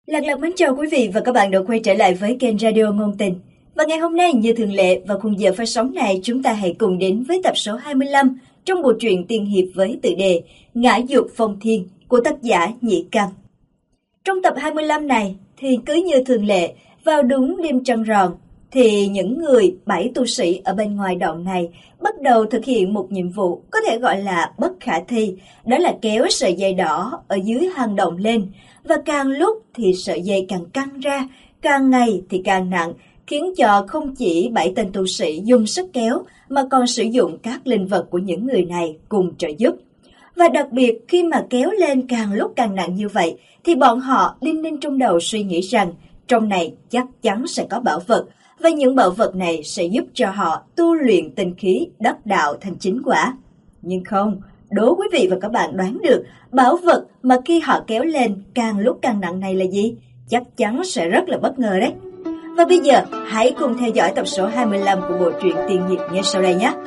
Lần lượt mến chào quý vị và các bạn đã quay trở lại với kênh Radio Ngôn Tình. Và ngày hôm nay như thường lệ vào khung giờ phát sóng này, chúng ta hãy cùng đến với tập số 25 trong bộ truyện tiên hiệp với tựa đề Ngã Dục Phong Thiên của tác giả Nhĩ Căn. Trong tập 25 này thì cứ như thường lệ, vào đúng đêm trăng rằm thì những người 7 tu sĩ ở bên ngoài động này bắt đầu thực hiện một nhiệm vụ có thể gọi là bất khả thi, đó là kéo sợi dây đỏ ở dưới hang động lên. Và càng lúc thì sợi dây càng căng ra, càng ngày thì càng nặng, khiến cho không chỉ 7 tên tu sĩ dùng sức kéo mà còn sử dụng các linh vật của những người này cùng trợ giúp. Và đặc biệt khi mà kéo lên càng lúc càng nặng như vậy thì bọn họ đinh ninh trong đầu suy nghĩ rằng trong này chắc chắn sẽ có bảo vật và những bảo vật này sẽ giúp cho họ tu luyện tinh khí đắc đạo thành chính quả. Nhưng không, đố quý vị và các bạn đoán được bảo vật mà khi họ kéo lên càng lúc càng nặng này là gì? Chắc chắn sẽ rất là bất ngờ đấy. Và bây giờ hãy cùng theo dõi tập số 25 của bộ truyện tiên hiệp ngay sau đây nhé.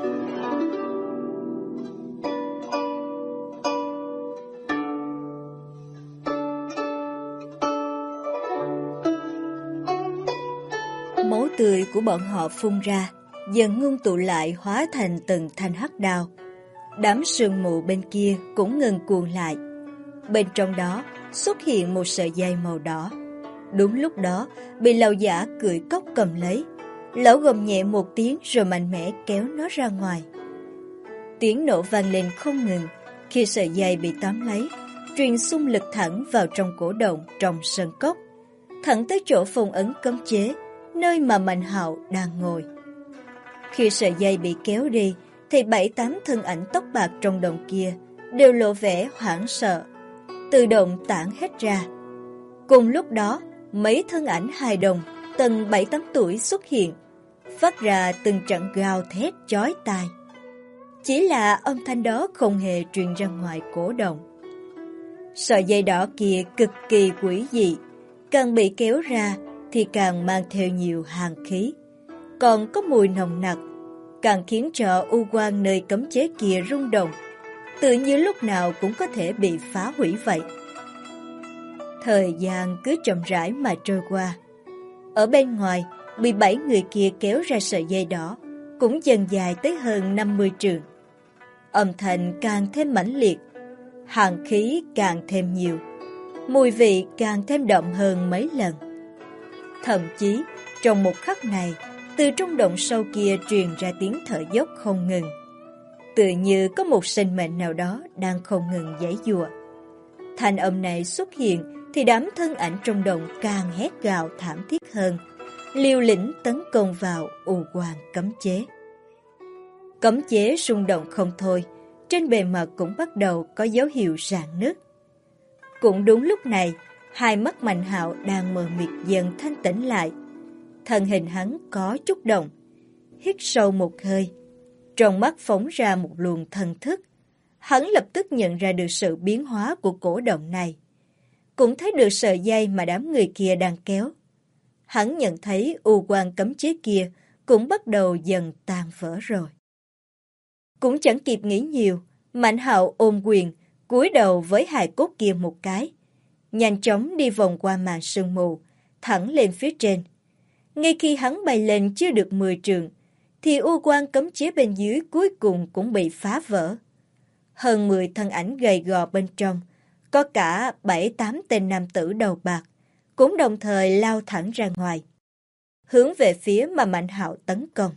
Máu tươi của bọn họ phun ra, dần ngưng tụ lại hóa thành từng thanh hắc đao. Đám sương mù bên kia cũng ngừng cuồn lại. Bên trong đó xuất hiện một sợi dây màu đỏ. Đúng lúc đó, bị lão giả cười cốc cầm lấy. Lão gầm nhẹ một tiếng rồi mạnh mẽ kéo nó ra ngoài. Tiếng nổ vang lên không ngừng khi sợi dây bị tóm lấy, truyền xung lực thẳng vào trong cổ động trong sơn cốc, thẳng tới chỗ phong ấn cấm chế, nơi mà Mạnh Hạo đang ngồi. Khi sợi dây bị kéo đi, thì 7-8 thân ảnh tóc bạc trong động kia đều lộ vẻ hoảng sợ, tự động tản hết ra. Cùng lúc đó, mấy thân ảnh hài đồng tầm 7-8 tuổi xuất hiện, phát ra từng trận gào thét chói tai. Chỉ là âm thanh đó không hề truyền ra ngoài cổ động. Sợi dây đỏ kia cực kỳ quỷ dị, càng bị kéo ra thì càng mang theo nhiều hàn khí, còn có mùi nồng nặc, càng khiến cho u quan nơi cấm chế kia rung động, tự như lúc nào cũng có thể bị phá hủy vậy. Thời gian cứ chậm rãi mà trôi qua. Ở bên ngoài, bị 7 người kia kéo ra sợi dây đỏ cũng dần dài tới hơn 50 trượng. Âm thanh càng thêm mãnh liệt, hàn khí càng thêm nhiều, mùi vị càng thêm đậm hơn mấy lần. Thậm chí, trong một khắc này, từ trong động sâu kia truyền ra tiếng thở dốc không ngừng. Tự như có một sinh mệnh nào đó đang không ngừng giãy giụa. Thanh âm này xuất hiện thì đám thân ảnh trong động càng hét gào thảm thiết hơn, liều lĩnh tấn công vào u quan cấm chế. Cấm chế rung động không thôi, trên bề mặt cũng bắt đầu có dấu hiệu rạn nứt. Cũng đúng lúc này, hai mắt Mạnh Hạo đang mờ mịt dần thanh tĩnh lại. Thân hình hắn có chút động, hít sâu một hơi, trong mắt phóng ra một luồng thần thức. Hắn lập tức nhận ra được sự biến hóa của cổ động này, cũng thấy được sợi dây mà đám người kia đang kéo. Hắn nhận thấy u quan cấm chế kia cũng bắt đầu dần tan vỡ rồi. Cũng chẳng kịp nghĩ nhiều, Mạnh Hạo ôm quyền, cúi đầu với hài cốt kia một cái, nhanh chóng đi vòng qua màn sương mù, thẳng lên phía trên. Ngay khi hắn bay lên chưa được 10 trượng, thì u quan cấm chế bên dưới cuối cùng cũng bị phá vỡ. Hơn 10 thân ảnh gầy gò bên trong, có cả 7-8 tên nam tử đầu bạc, cũng đồng thời lao thẳng ra ngoài, hướng về phía mà Mạnh Hạo tấn công.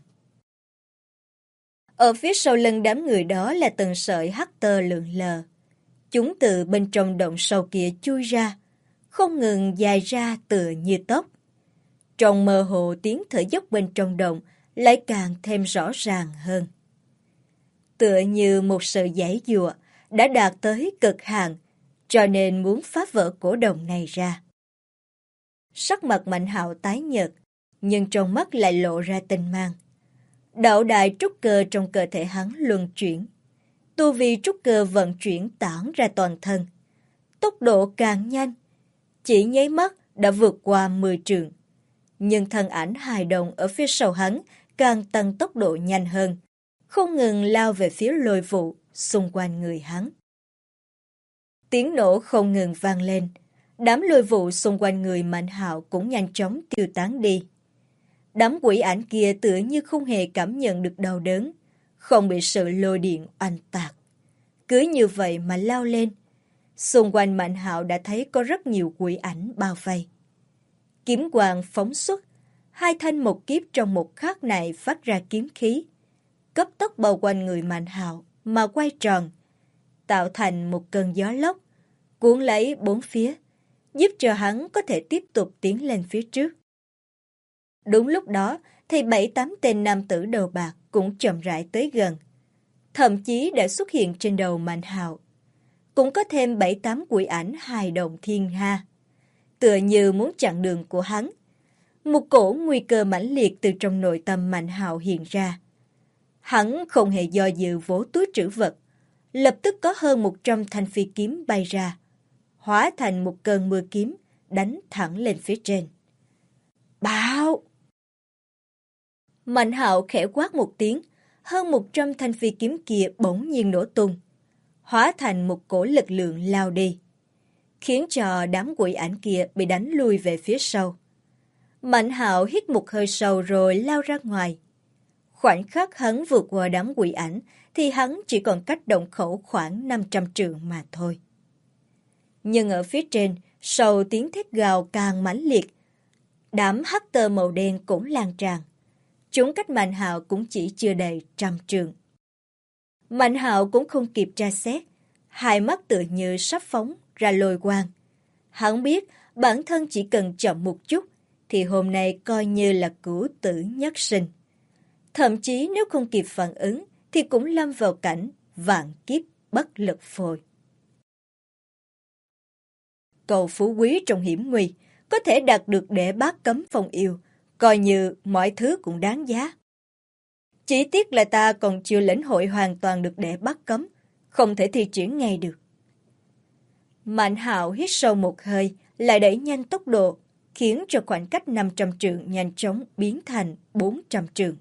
Ở phía sau lưng đám người đó là từng sợi hắc tơ lượn lờ. Chúng từ bên trong động sâu kia chui ra, không ngừng dài ra tựa như tóc. Trong mơ hồ tiếng thở dốc bên trong động lại càng thêm rõ ràng hơn. Tựa như một sự giãy giụa đã đạt tới cực hạn, cho nên muốn phá vỡ cổ động này ra. Sắc mặt Mạnh Hạo tái nhợt, nhưng trong mắt lại lộ ra tinh mang. Đạo đại trúc cơ trong cơ thể hắn luân chuyển. Tu vi trúc cơ vận chuyển tản ra toàn thân. Tốc độ càng nhanh, chỉ nháy mắt đã vượt qua 10 trượng. Nhưng thân ảnh hài đồng ở phía sau hắn càng tăng tốc độ nhanh hơn, không ngừng lao về phía lôi vụ xung quanh người hắn. Tiếng nổ không ngừng vang lên, Đám lôi vụ xung quanh người Mạnh Hạo cũng nhanh chóng tiêu tán đi. Đám quỷ ảnh kia tựa như không hề cảm nhận được đau đớn, không bị sự lôi điện oanh tạc. Cứ như vậy mà lao lên. Xung quanh Mạnh Hạo đã thấy có rất nhiều quỷ ảnh bao vây. Kiếm quang phóng xuất, hai thanh một kiếp trong một khắc này phát ra kiếm khí, cấp tốc bao quanh người Mạnh Hạo mà quay tròn, tạo thành một cơn gió lốc, cuốn lấy bốn phía, giúp cho hắn có thể tiếp tục tiến lên phía trước. Đúng lúc đó thì 7-8 tên nam tử đầu bạc cũng chậm rãi tới gần, thậm chí đã xuất hiện trên đầu Mạnh Hạo. Cũng có thêm 7-8 quỷ ảnh hài đồng thiên ha, tựa như muốn chặn đường của hắn. Một cổ nguy cơ mãnh liệt từ trong nội tâm Mạnh Hạo hiện ra. Hắn không hề do dự vỗ túi trữ vật, lập tức có hơn 100 thanh phi kiếm bay ra, hóa thành một cơn mưa kiếm, đánh thẳng lên phía trên. Bạo! Mạnh Hạo khẽ quát một tiếng, hơn 100 thanh phi kiếm kia bỗng nhiên nổ tung, hóa thành một cổ lực lượng lao đi, khiến cho đám quỷ ảnh kia bị đánh lui về phía sau. Mạnh Hạo hít một hơi sâu rồi lao ra ngoài. Khoảnh khắc hắn vượt qua đám quỷ ảnh thì hắn chỉ còn cách động khẩu khoảng 500 trượng mà thôi. Nhưng ở phía trên, sau tiếng thét gào càng mãnh liệt, đám hắc tơ màu đen cũng lan tràn. Chúng cách Mạnh Hạo cũng chỉ chưa đầy 100 trượng. Mạnh Hạo cũng không kịp tra xét, hai mắt tựa như sắp phóng ra lôi quang. Hắn biết bản thân chỉ cần chậm một chút thì hôm nay coi như là cửu tử nhất sinh. Thậm chí nếu không kịp phản ứng thì cũng lâm vào cảnh vạn kiếp bất lực phôi. Cầu phú quý trong hiểm nguy, có thể đạt được để bát cấm phong yêu, coi như mọi thứ cũng đáng giá. Chỉ tiếc là ta còn chưa lĩnh hội hoàn toàn được để bắt cấm, không thể thi triển ngay được. Mạnh Hạo hít sâu một hơi, lại đẩy nhanh tốc độ, khiến cho khoảng cách 500 trượng nhanh chóng biến thành 400 trượng.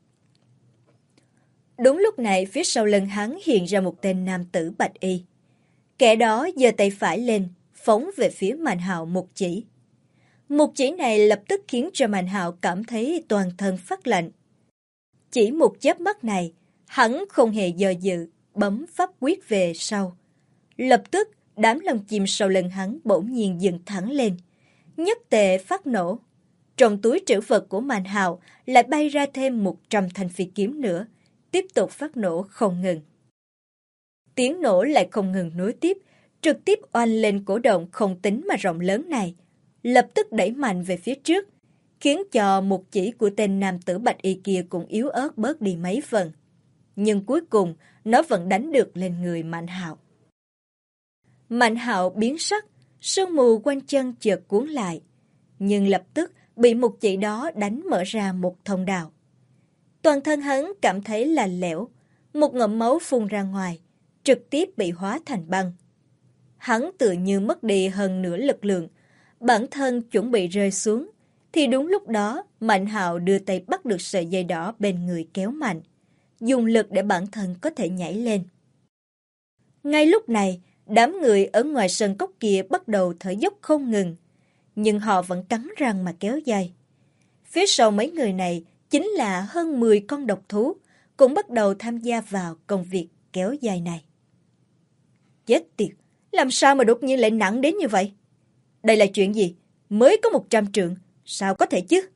Đúng lúc này, phía sau lưng hắn hiện ra một tên nam tử bạch y. Kẻ đó giơ tay phải lên, phóng về phía Mạnh Hạo một chỉ. Một chỉ này lập tức khiến cho Mạnh Hạo cảm thấy toàn thân phát lạnh. Chỉ một chớp mắt này, hắn không hề do dự, bấm pháp quyết về sau. Lập tức, đám lông chim sau lưng hắn bỗng nhiên dừng thẳng lên, nhất tề phát nổ. Trong túi trữ vật của Mạnh Hạo lại bay ra thêm 100 thanh phi kiếm nữa, tiếp tục phát nổ không ngừng. Tiếng nổ lại không ngừng nối tiếp, trực tiếp oanh lên cổ động không tính mà rộng lớn này, lập tức đẩy mạnh về phía trước, khiến cho một chỉ của tên nam tử bạch y kia cũng yếu ớt bớt đi mấy phần. Nhưng cuối cùng, nó vẫn đánh được lên người Mạnh Hạo. Mạnh Hạo biến sắc, sương mù quanh chân chợt cuốn lại, nhưng lập tức bị một chỉ đó đánh mở ra một thông đạo. Toàn thân hắn cảm thấy lạnh lẽo, một ngụm máu phun ra ngoài, trực tiếp bị hóa thành băng. Hắn tự như mất đi hơn nửa lực lượng, bản thân chuẩn bị rơi xuống, thì đúng lúc đó Mạnh Hạo đưa tay bắt được sợi dây đỏ bên người kéo mạnh, dùng lực để bản thân có thể nhảy lên. Ngay lúc này, đám người ở ngoài sân cốc kia bắt đầu thở dốc không ngừng, nhưng họ vẫn cắn răng mà kéo dây. Phía sau mấy người này chính là hơn 10 con độc thú, cũng bắt đầu tham gia vào công việc kéo dây này. Chết tiệt, làm sao mà đột nhiên lại nặng đến như vậy? Đây là chuyện gì? Mới có 100 trượng, sao có thể chứ?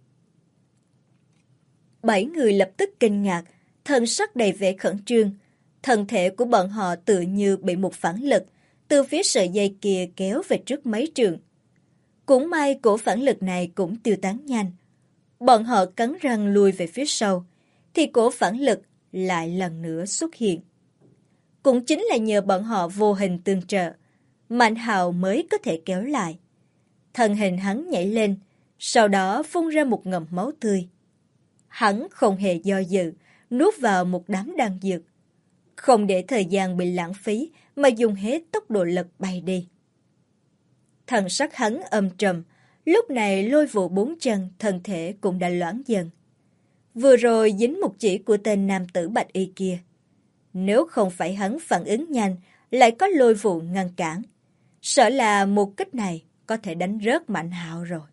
7 người lập tức kinh ngạc, thần sắc đầy vẻ khẩn trương. Thân thể của bọn họ tự như bị một phản lực từ phía sợi dây kia kéo về trước mấy trượng. Cũng may cổ phản lực này cũng tiêu tán nhanh. Bọn họ cắn răng lùi về phía sau, thì cổ phản lực lại lần nữa xuất hiện. Cũng chính là nhờ bọn họ vô hình tương trợ, Mạnh Hạo mới có thể kéo lại. Thân hình hắn nhảy lên, sau đó phun ra một ngụm máu tươi. Hắn không hề do dự, nuốt vào một đám đan dược. Không để thời gian bị lãng phí mà dùng hết tốc độ lực bay đi. Thần sắc hắn âm trầm, lúc này lôi vụ 4 chân, thân thể cũng đã loãng dần. Vừa rồi dính một chỉ của tên nam tử bạch y kia. Nếu không phải hắn phản ứng nhanh, lại có lôi vụ ngăn cản, sợ là một kích này có thể đánh rớt Mạnh Hạo rồi.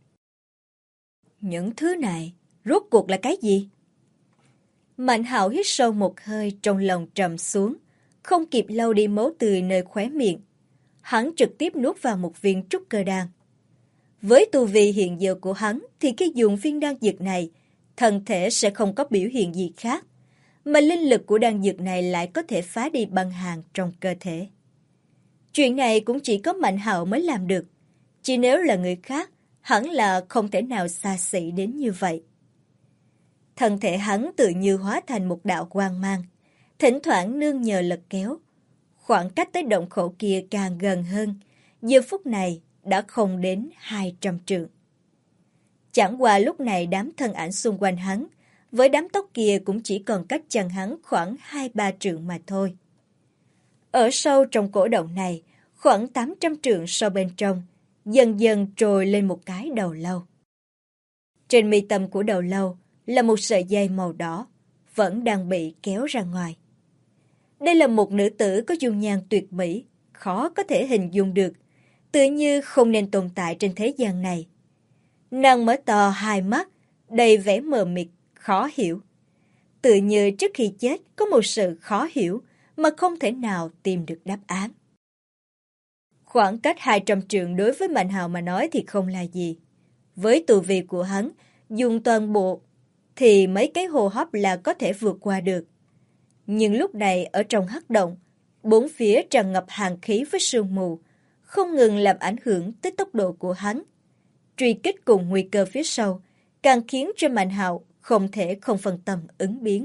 Những thứ này rốt cuộc là cái gì? Mạnh Hạo hít sâu một hơi, trong lòng trầm xuống, không kịp lau đi máu tươi nơi khóe miệng. Hắn trực tiếp nuốt vào một viên trúc cơ đan. Với tu vi hiện giờ của hắn thì khi dùng viên đan dược này, thân thể sẽ không có biểu hiện gì khác, mà linh lực của đan dược này lại có thể phá đi băng hàn trong cơ thể. Chuyện này cũng chỉ có Mạnh Hạo mới làm được, chỉ nếu là người khác, hẳn là không thể nào xa xỉ đến như vậy. Thân thể hắn tự như hóa thành một đạo quang mang, thỉnh thoảng nương nhờ lực kéo. Khoảng cách tới động khẩu kia càng gần hơn, giờ phút này đã không đến 200 trượng. Chẳng qua lúc này đám thân ảnh xung quanh hắn, với đám tóc kia cũng chỉ còn cách chân hắn khoảng 2-3 trượng mà thôi. Ở sâu trong cổ động này, khoảng 800 trượng sâu bên trong, dần dần trồi lên một cái đầu lâu. Trên mi tâm của đầu lâu là một sợi dây màu đỏ, vẫn đang bị kéo ra ngoài. Đây là một nữ tử có dung nhan tuyệt mỹ, khó có thể hình dung được, tự như không nên tồn tại trên thế gian này. Nàng mở to hai mắt, đầy vẻ mờ mịt, khó hiểu. Tự như trước khi chết có một sự khó hiểu mà không thể nào tìm được đáp án. Khoảng cách 200 trượng đối với Mạnh Hạo mà nói thì không là gì. Với tu vi của hắn, dùng toàn bộ thì mấy cái hô hấp là có thể vượt qua được. Nhưng lúc này ở trong hắc động, bốn phía tràn ngập hàn khí với sương mù, không ngừng làm ảnh hưởng tới tốc độ của hắn. Truy kích cùng nguy cơ phía sau, càng khiến cho Mạnh Hạo không thể không phân tâm ứng biến.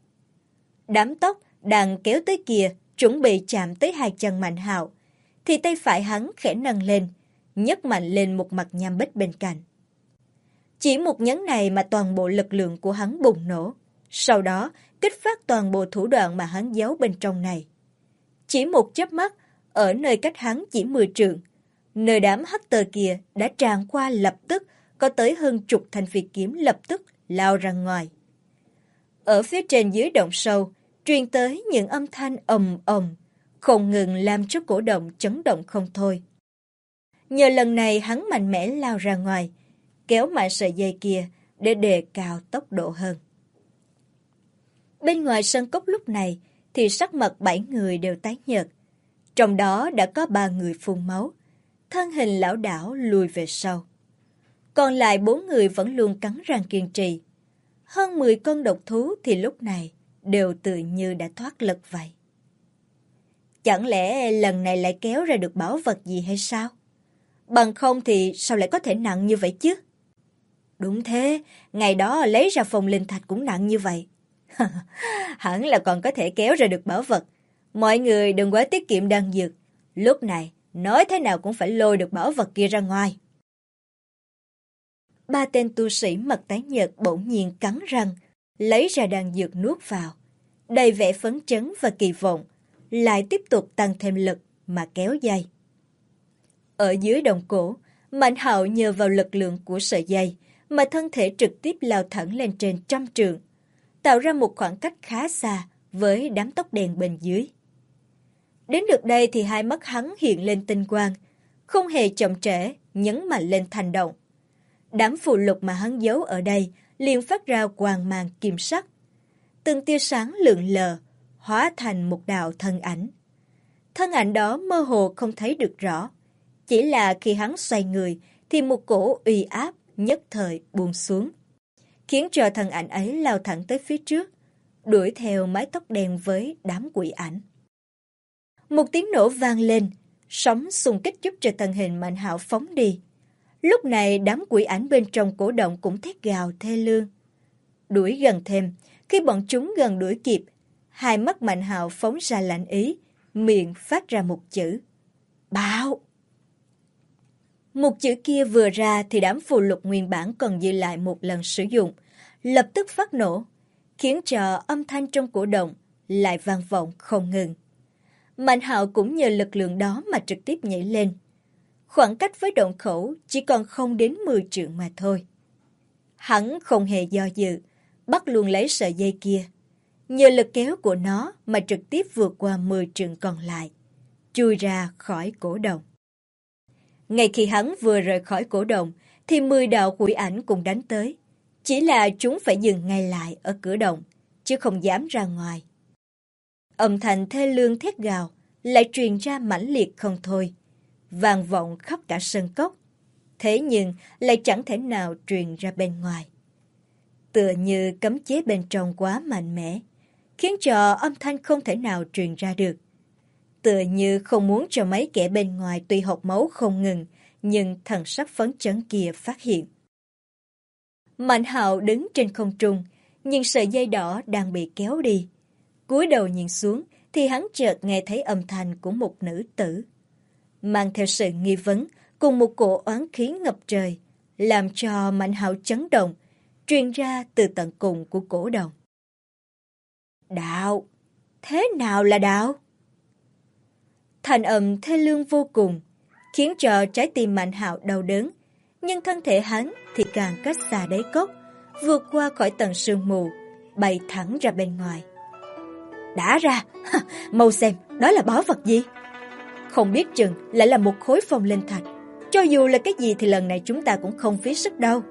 Đám tóc đang kéo tới kia, chuẩn bị chạm tới hai chân Mạnh Hạo, thì tay phải hắn khẽ nâng lên, nhấc mạnh lên một mặt nham bích bên cạnh. Chỉ một nhấn này mà toàn bộ lực lượng của hắn bùng nổ, sau đó kích phát toàn bộ thủ đoạn mà hắn giấu bên trong này. Chỉ một chớp mắt, ở nơi cách hắn chỉ 10 trượng, nơi đám hắc tơ kia đã tràn qua, lập tức có tới hơn chục thanh phi kiếm lập tức lao ra ngoài. Ở phía trên dưới động sâu, truyền tới những âm thanh ầm ầm, không ngừng làm cho cổ động chấn động không thôi. Nhờ lần này hắn mạnh mẽ lao ra ngoài, kéo mạnh sợi dây kia để đề cao tốc độ hơn. Bên ngoài sân cốc lúc này thì sắc mặt 7 người đều tái nhợt, trong đó đã có 3 người phun máu, thân hình lảo đảo lùi về sau. Còn lại 4 người vẫn luôn cắn răng kiên trì. Hơn 10 con độc thú thì lúc này đều tự như đã thoát lực vậy. Chẳng lẽ lần này lại kéo ra được bảo vật gì hay sao? Bằng không thì sao lại có thể nặng như vậy chứ? Đúng thế, ngày đó lấy ra phòng linh thạch cũng nặng như vậy. Hẳn là còn có thể kéo ra được bảo vật. Mọi người đừng quá tiết kiệm đan dược. Lúc này, nói thế nào cũng phải lôi được bảo vật kia ra ngoài. 3 tên tu sĩ mặt tái nhợt bỗng nhiên cắn răng, lấy ra đan dược nuốt vào. Đầy vẻ phấn chấn và kỳ vọng, lại tiếp tục tăng thêm lực mà kéo dây. Ở dưới đồng cổ, Mạnh Hạo nhờ vào lực lượng của sợi dây mà thân thể trực tiếp lao thẳng lên trên 100 trượng, tạo ra một khoảng cách khá xa với đám tóc đen bên dưới. Đến được đây thì hai mắt hắn hiện lên tinh quang, không hề chậm trễ, nhấn mạnh lên thành động. Đám phù lục mà hắn giấu ở đây liền phát ra quang mang kim sắc. Từng tia sáng lượn lờ, hóa thành một đạo thân ảnh. Thân ảnh đó mơ hồ không thấy được rõ, chỉ là khi hắn xoay người thì một cổ uy áp nhất thời buông xuống, khiến cho thân ảnh ấy lao thẳng tới phía trước, đuổi theo mái tóc đen với đám quỷ ảnh. Một tiếng nổ vang lên, sóng xung kích giúp cho thân hình Mạnh Hạo phóng đi. Lúc này đám quỷ ảnh bên trong cổ động cũng thét gào thê lương. Đuổi gần thêm, khi bọn chúng gần đuổi kịp, hai mắt Mạnh Hạo phóng ra lạnh ý, miệng phát ra một chữ: bạo. Một chữ kia vừa ra thì đám phù lục nguyên bản còn dư lại một lần sử dụng, lập tức phát nổ, khiến cho âm thanh trong cổ động lại vang vọng không ngừng. Mạnh Hạo cũng nhờ lực lượng đó mà trực tiếp nhảy lên. Khoảng cách với động khẩu chỉ còn không đến 10 trượng mà thôi. Hắn không hề do dự, bắt luôn lấy sợi dây kia. Nhờ lực kéo của nó mà trực tiếp vượt qua 10 trượng còn lại, chui ra khỏi cổ động. Ngay khi hắn vừa rời khỏi cổ động, thì 10 đạo quỷ ảnh cũng đánh tới. Chỉ là chúng phải dừng ngay lại ở cửa động, chứ không dám ra ngoài. Âm thanh thê lương thét gào lại truyền ra mãnh liệt không thôi, vang vọng khắp cả sân cốc. Thế nhưng lại chẳng thể nào truyền ra bên ngoài. Tựa như cấm chế bên trong quá mạnh mẽ, khiến cho âm thanh không thể nào truyền ra được. Tựa như không muốn cho mấy kẻ bên ngoài tuy hộc máu không ngừng, nhưng thần sắc phấn chấn kia phát hiện. Mạnh Hạo đứng trên không trung, nhưng sợi dây đỏ đang bị kéo đi. Cúi đầu nhìn xuống thì hắn chợt nghe thấy âm thanh của một nữ tử. Mang theo sự nghi vấn cùng một cổ oán khí ngập trời, làm cho Mạnh Hạo chấn động, truyền ra từ tận cùng của cổ đồng. Đạo! Thế nào là đạo? Thanh âm thê lương vô cùng, khiến cho trái tim Mạnh Hạo đau đớn, nhưng thân thể hắn thì càng cách xa đáy cốc, vượt qua khỏi tầng sương mù, bay thẳng ra bên ngoài. Đã ra, mau xem, đó là bảo vật gì? Không biết chừng lại là một khối phong linh thạch. Cho dù là cái gì thì lần này chúng ta cũng không phí sức đâu.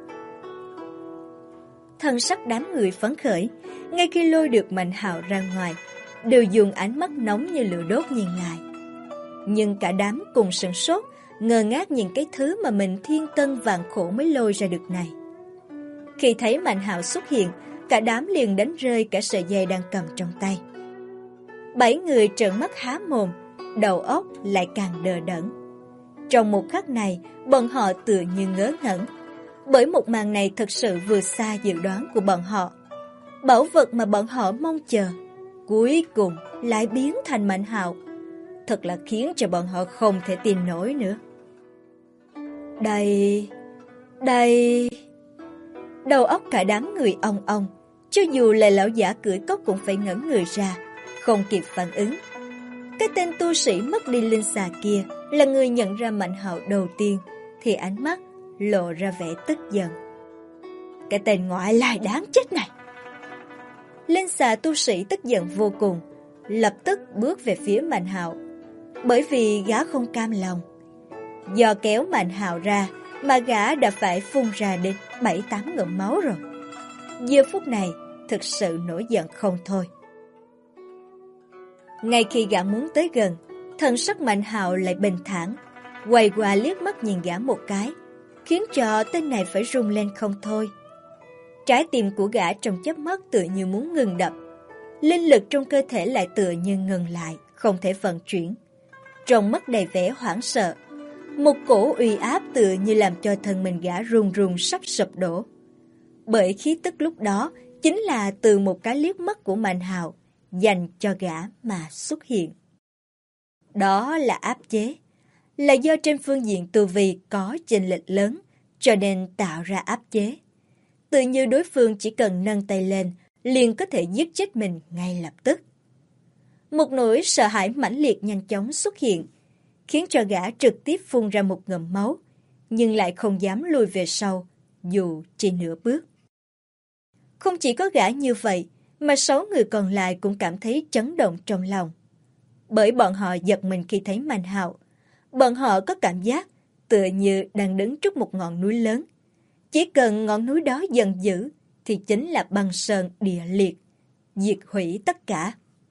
Thần sắc đám người phấn khởi, ngay khi lôi được Mạnh Hạo ra ngoài, đều dùng ánh mắt nóng như lửa đốt nhìn lại. Nhưng cả đám cùng sửng sốt, ngơ ngác nhìn cái thứ mà mình thiên tân vạn khổ mới lôi ra được này. Khi thấy Mạnh Hạo xuất hiện, cả đám liền đánh rơi cả sợi dây đang cầm trong tay. 7 người trợn mắt há mồm, đầu óc lại càng đờ đẫn. Trong một khắc này, bọn họ tựa như ngớ ngẩn, bởi một màn này thật sự vượt xa dự đoán của bọn họ. Bảo vật mà bọn họ mong chờ, cuối cùng lại biến thành Mạnh Hạo. Thật là khiến cho bọn họ không thể tin nổi nữa. Đây... Đầu óc cả đám người ong ong, cho dù là lão giả cưỡi cốc cũng phải ngẩn người ra, không kịp phản ứng. Cái tên tu sĩ mất đi linh xà kia là người nhận ra Mạnh Hạo đầu tiên, thì ánh mắt lộ ra vẻ tức giận. Cái tên ngoại lai đáng chết này! Linh xà tu sĩ tức giận vô cùng, lập tức bước về phía Mạnh Hạo, bởi vì gã không cam lòng. Do kéo Mạnh Hạo ra mà gã đã phải phun ra đến 7-8 ngụm máu rồi. Giờ phút này thực sự nổi giận không thôi. Ngay khi gã muốn tới gần, thần sắc Mạnh Hạo lại bình thản, quay qua liếc mắt nhìn gã một cái, khiến cho tên này phải rung lên không thôi. Trái tim của gã trong chớp mắt tựa như muốn ngừng đập, linh lực trong cơ thể lại tựa như ngừng lại, không thể vận chuyển. Trong mắt đầy vẻ hoảng sợ, một cổ uy áp tựa như làm cho thân mình gã run run sắp sụp đổ. Bởi khí tức lúc đó chính là từ một cái liếc mắt của Mạnh Hạo dành cho gã mà xuất hiện. Đó là áp chế, là do trên phương diện tu vi có chênh lệch lớn, cho nên tạo ra áp chế. Tự như đối phương chỉ cần nâng tay lên, liền có thể giết chết mình ngay lập tức. Một nỗi sợ hãi mãnh liệt nhanh chóng xuất hiện, khiến cho gã trực tiếp phun ra một ngụm máu, nhưng lại không dám lùi về sau, dù chỉ nửa bước. Không chỉ có gã như vậy, mà 6 người còn lại cũng cảm thấy chấn động trong lòng. Bởi bọn họ giật mình khi thấy Mạnh Hạo. Bọn họ có cảm giác tựa như đang đứng trước một ngọn núi lớn. Chỉ cần ngọn núi đó giận dữ thì chính là băng sơn địa liệt, diệt hủy tất cả.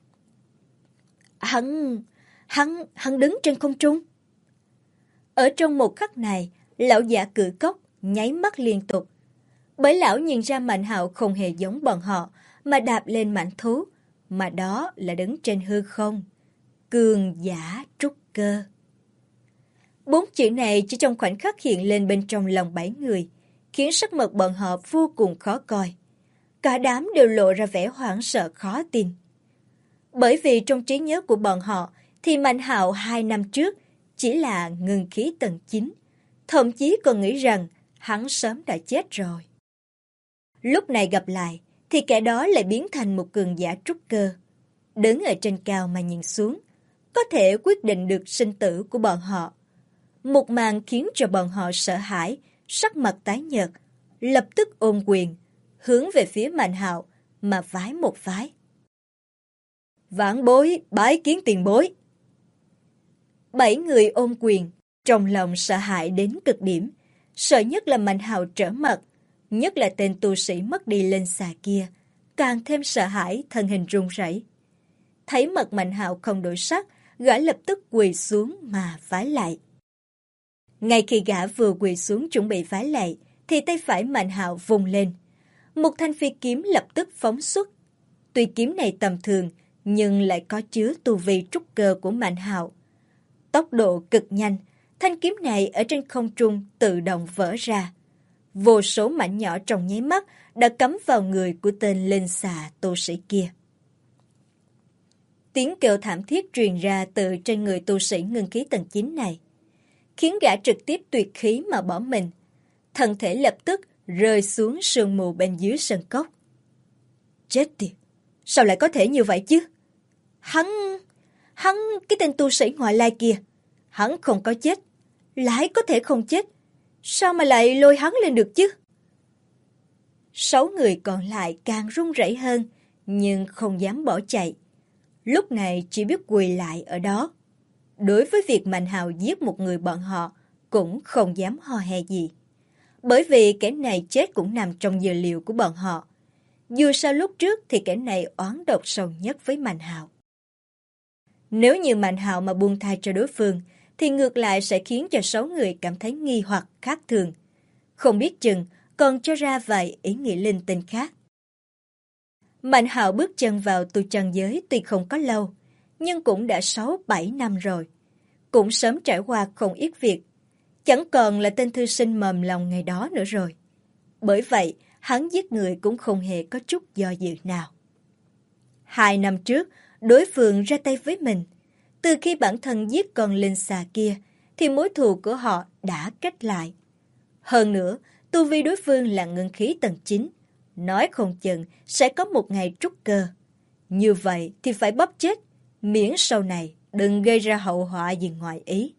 Hắn đứng trên không trung. Ở trong một khắc này, lão giả cự cốc nháy mắt liên tục. Bởi lão nhìn ra Mạnh Hạo không hề giống bọn họ, mà đạp lên mãnh thú, mà đó là đứng trên hư không. Cường giả trúc cơ. 4 chữ này chỉ trong khoảnh khắc hiện lên bên trong lòng 7 người, khiến sắc mặt bọn họ vô cùng khó coi. Cả đám đều lộ ra vẻ hoảng sợ khó tin. Bởi vì trong trí nhớ của bọn họ thì Mạnh Hạo 2 năm trước chỉ là ngưng khí tầng 9, thậm chí còn nghĩ rằng hắn sớm đã chết rồi. Lúc này gặp lại thì kẻ đó lại biến thành một cường giả trúc cơ, đứng ở trên cao mà nhìn xuống, có thể quyết định được sinh tử của bọn họ. Một màn khiến cho bọn họ sợ hãi, sắc mặt tái nhợt, lập tức ôm quyền, hướng về phía Mạnh Hạo mà vái một vái. Vãn bối bái kiến tiền bối. 7 người ôm quyền, Trong lòng sợ hãi đến cực điểm, sợ nhất là Mạnh Hạo trở mặt, nhất là tên tu sĩ mất đi lên xà kia, càng thêm sợ hãi, thân hình run rẩy. Thấy mặt Mạnh Hạo không đổi sắc, gã lập tức quỳ xuống mà vái lại. Ngay khi gã vừa quỳ xuống chuẩn bị vái lạy, thì tay phải Mạnh Hạo vùng lên. Một thanh phi kiếm lập tức phóng xuất. Tuy kiếm này tầm thường, nhưng lại có chứa tu vi trúc cơ của Mạnh Hạo. Tốc độ cực nhanh, thanh kiếm này ở trên không trung tự động vỡ ra. Vô số mảnh nhỏ trong nháy mắt đã cắm vào người của tên lên xà tu sĩ kia. Tiếng kêu thảm thiết truyền ra từ trên người tu sĩ ngưng khí tầng 9 này, khiến gã trực tiếp tuyệt khí mà bỏ mình. Thân thể lập tức rơi xuống sương mù bên dưới sân cốc. Chết tiệt, sao lại có thể như vậy chứ? Hắn, cái tên tu sĩ ngoại lai kia, hắn không có chết, lại có thể không chết. Sao mà lại lôi hắn lên được chứ? 6 người còn lại càng run rẩy hơn, nhưng không dám bỏ chạy. Lúc này chỉ biết quỳ lại ở đó. Đối với việc Mạnh Hạo giết một người bọn họ, cũng không dám ho he gì. Bởi vì kẻ này chết cũng nằm trong dự liệu của bọn họ. Dù sao lúc trước thì kẻ này oán độc sâu nhất với Mạnh Hạo. Nếu như Mạnh Hạo mà buông tha cho đối phương, thì ngược lại sẽ khiến cho 6 người cảm thấy nghi hoặc khác thường. Không biết chừng còn cho ra vài ý nghĩ linh tinh khác. Mạnh Hạo bước chân vào tu chân giới tuy không có lâu, nhưng cũng đã 6-7 năm rồi. Cũng sớm trải qua không ít việc. Chẳng còn là tên thư sinh mềm lòng ngày đó nữa rồi. Bởi vậy, hắn giết người cũng không hề có chút do dự nào. 2 năm trước, đối phương ra tay với mình. Từ khi bản thân giết con linh xà kia, thì mối thù của họ đã kết lại. Hơn nữa, tu vi đối phương là ngưng khí tầng 9. Nói không chừng sẽ có một ngày trúc cơ. Như vậy thì phải bóp chết, miễn sau này đừng gây ra hậu họa gì ngoài ý.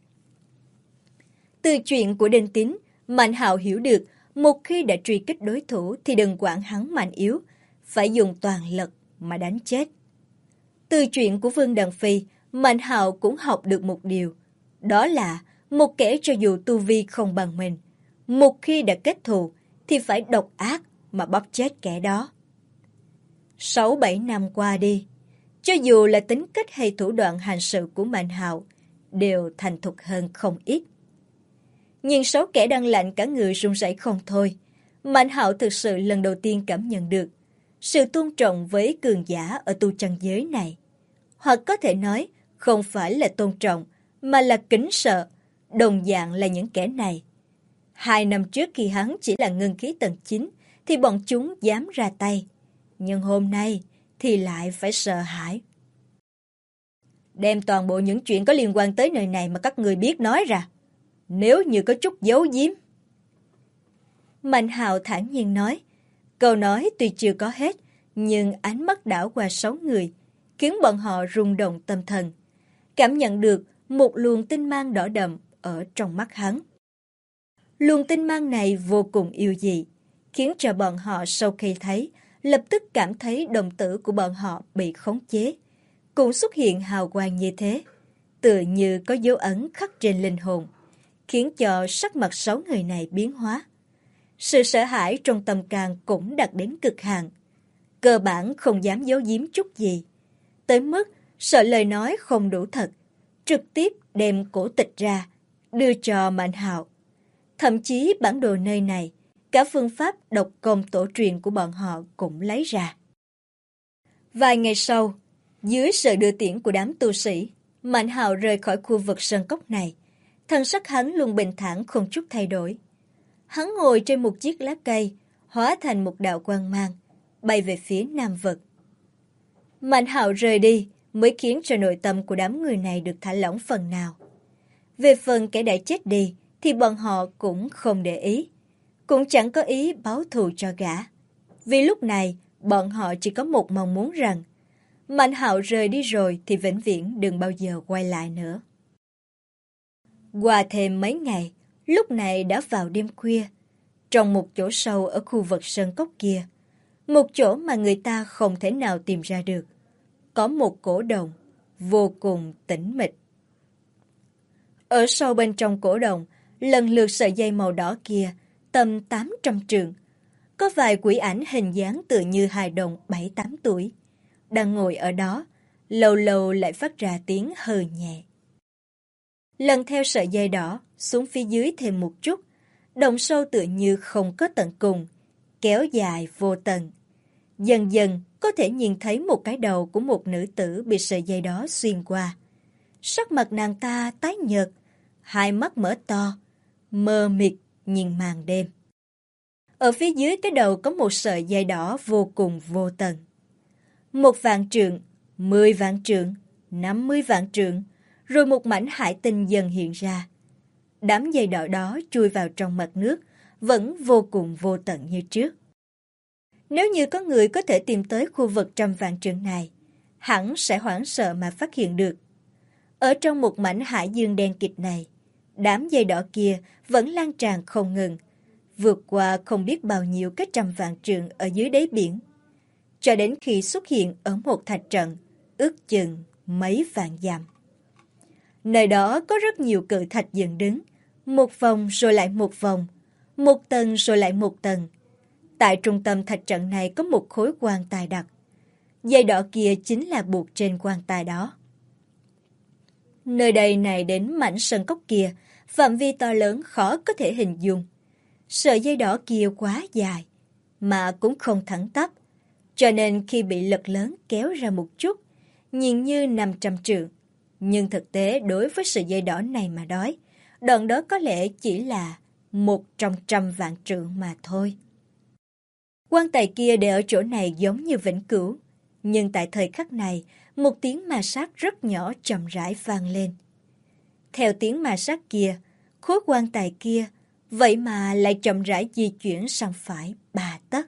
Từ chuyện của Đinh Tín, Mạnh Hạo hiểu được một khi đã truy kích đối thủ thì đừng quản hắn mạnh yếu, phải dùng toàn lực mà đánh chết. Từ chuyện của Vương Đằng Phi, Mạnh Hạo cũng học được một điều, đó là một kẻ cho dù tu vi không bằng mình, một khi đã kết thù thì phải độc ác mà bóp chết kẻ đó. 6-7 năm qua đi, cho dù là tính cách hay thủ đoạn hành sự của Mạnh Hạo đều thành thục hơn không ít. Nhưng 6 kẻ đang lạnh cả người run rẩy không thôi. Mạnh Hạo thực sự lần đầu tiên cảm nhận được sự tôn trọng với cường giả ở tu chân giới này. Hoặc có thể nói không phải là tôn trọng mà là kính sợ, đồng dạng là những kẻ này. 2 năm trước khi hắn chỉ là ngưng khí tầng 9 thì bọn chúng dám ra tay. Nhưng hôm nay thì lại phải sợ hãi. Đem toàn bộ những chuyện có liên quan tới nơi này mà các người biết nói ra. Nếu như có chút giấu giếm. Mạnh Hạo thản nhiên nói. Câu nói tuy chưa có hết, nhưng ánh mắt đảo qua 6 người, khiến bọn họ rung động tâm thần. Cảm nhận được một luồng tinh mang đỏ đậm ở trong mắt hắn. Luồng tinh mang này vô cùng yêu dị, khiến cho bọn họ sau khi thấy, lập tức cảm thấy đồng tử của bọn họ bị khống chế. Cũng xuất hiện hào quang như thế, tựa như có dấu ấn khắc trên linh hồn, khiến cho sắc mặt 6 người này biến hóa. Sự sợ hãi trong tâm can cũng đạt đến cực hạn. Cơ bản không dám giấu giếm chút gì. Tới mức sợ lời nói không đủ thật, trực tiếp đem cổ tịch ra, đưa cho Mạnh Hạo. Thậm chí bản đồ nơi này, cả phương pháp độc công tổ truyền của bọn họ cũng lấy ra. Vài ngày sau, dưới sự đưa tiễn của đám tu sĩ, Mạnh Hạo rời khỏi khu vực sơn cốc này. Thân sắc hắn luôn bình thản không chút thay đổi. Hắn ngồi trên một chiếc lá cây, hóa thành một đạo quang mang, bay về phía nam vực. Mạnh Hạo rời đi mới khiến cho nội tâm của đám người này được thả lỏng phần nào. Về phần kẻ đã chết đi thì bọn họ cũng không để ý, cũng chẳng có ý báo thù cho gã. Vì lúc này bọn họ chỉ có một mong muốn rằng Mạnh Hạo rời đi rồi thì vĩnh viễn đừng bao giờ quay lại nữa. Qua thêm mấy ngày, lúc này đã vào đêm khuya. Trong một chỗ sâu ở khu vực sơn cốc kia, một chỗ mà người ta không thể nào tìm ra được, có một cổ đồng vô cùng tĩnh mịch. Ở sâu bên trong cổ đồng, lần lượt sợi dây màu đỏ kia, tầm 800 trượng. Có vài quỷ ảnh hình dáng tựa như hài đồng 7-8 tuổi. Đang ngồi ở đó, lâu lâu lại phát ra tiếng hừ nhẹ. Lần theo sợi dây đỏ, xuống phía dưới thêm một chút, đồng sâu tựa như không có tận cùng, kéo dài vô tận. Dần dần có thể nhìn thấy một cái đầu của một nữ tử bị sợi dây đó xuyên qua. Sắc mặt nàng ta tái nhợt, hai mắt mở to, mờ mịt nhìn màn đêm. Ở phía dưới cái đầu có một sợi dây đỏ vô cùng vô tận. 1.000 trượng, 10.000 trượng, 50.000 trượng, rồi một mảnh hải tinh dần hiện ra. Đám dây đỏ đó chui vào trong mặt nước, vẫn vô cùng vô tận như trước. Nếu như có người có thể tìm tới khu vực 100.000 trượng này, hẳn sẽ hoảng sợ mà phát hiện được. Ở trong một mảnh hải dương đen kịt này, đám dây đỏ kia vẫn lan tràn không ngừng, vượt qua không biết bao nhiêu cái 100.000 trượng ở dưới đáy biển, cho đến khi xuất hiện ở một thạch trận, ước chừng mấy vạn dặm. Nơi đó có rất nhiều cự thạch dựng đứng, một vòng rồi lại một vòng, một tầng rồi lại một tầng. Tại trung tâm thạch trận này có một khối quan tài đặt. Dây đỏ kia chính là buộc trên quan tài đó. Nơi đây này đến mảnh sơn cốc kia, phạm vi to lớn khó có thể hình dung. Sợi dây đỏ kia quá dài, mà cũng không thẳng tắp, cho nên khi bị lực lớn kéo ra một chút, nhìn như 500 trượng. Nhưng thực tế đối với sợi dây đỏ này mà nói, đoạn đó có lẽ chỉ là 100.000 trượng mà thôi. Quan tài kia để ở chỗ này giống như vĩnh cửu, nhưng tại thời khắc này, một tiếng ma sát rất nhỏ chậm rãi vang lên. Theo tiếng ma sát kia, khối quan tài kia vậy mà lại chậm rãi di chuyển sang phải 3 tấc.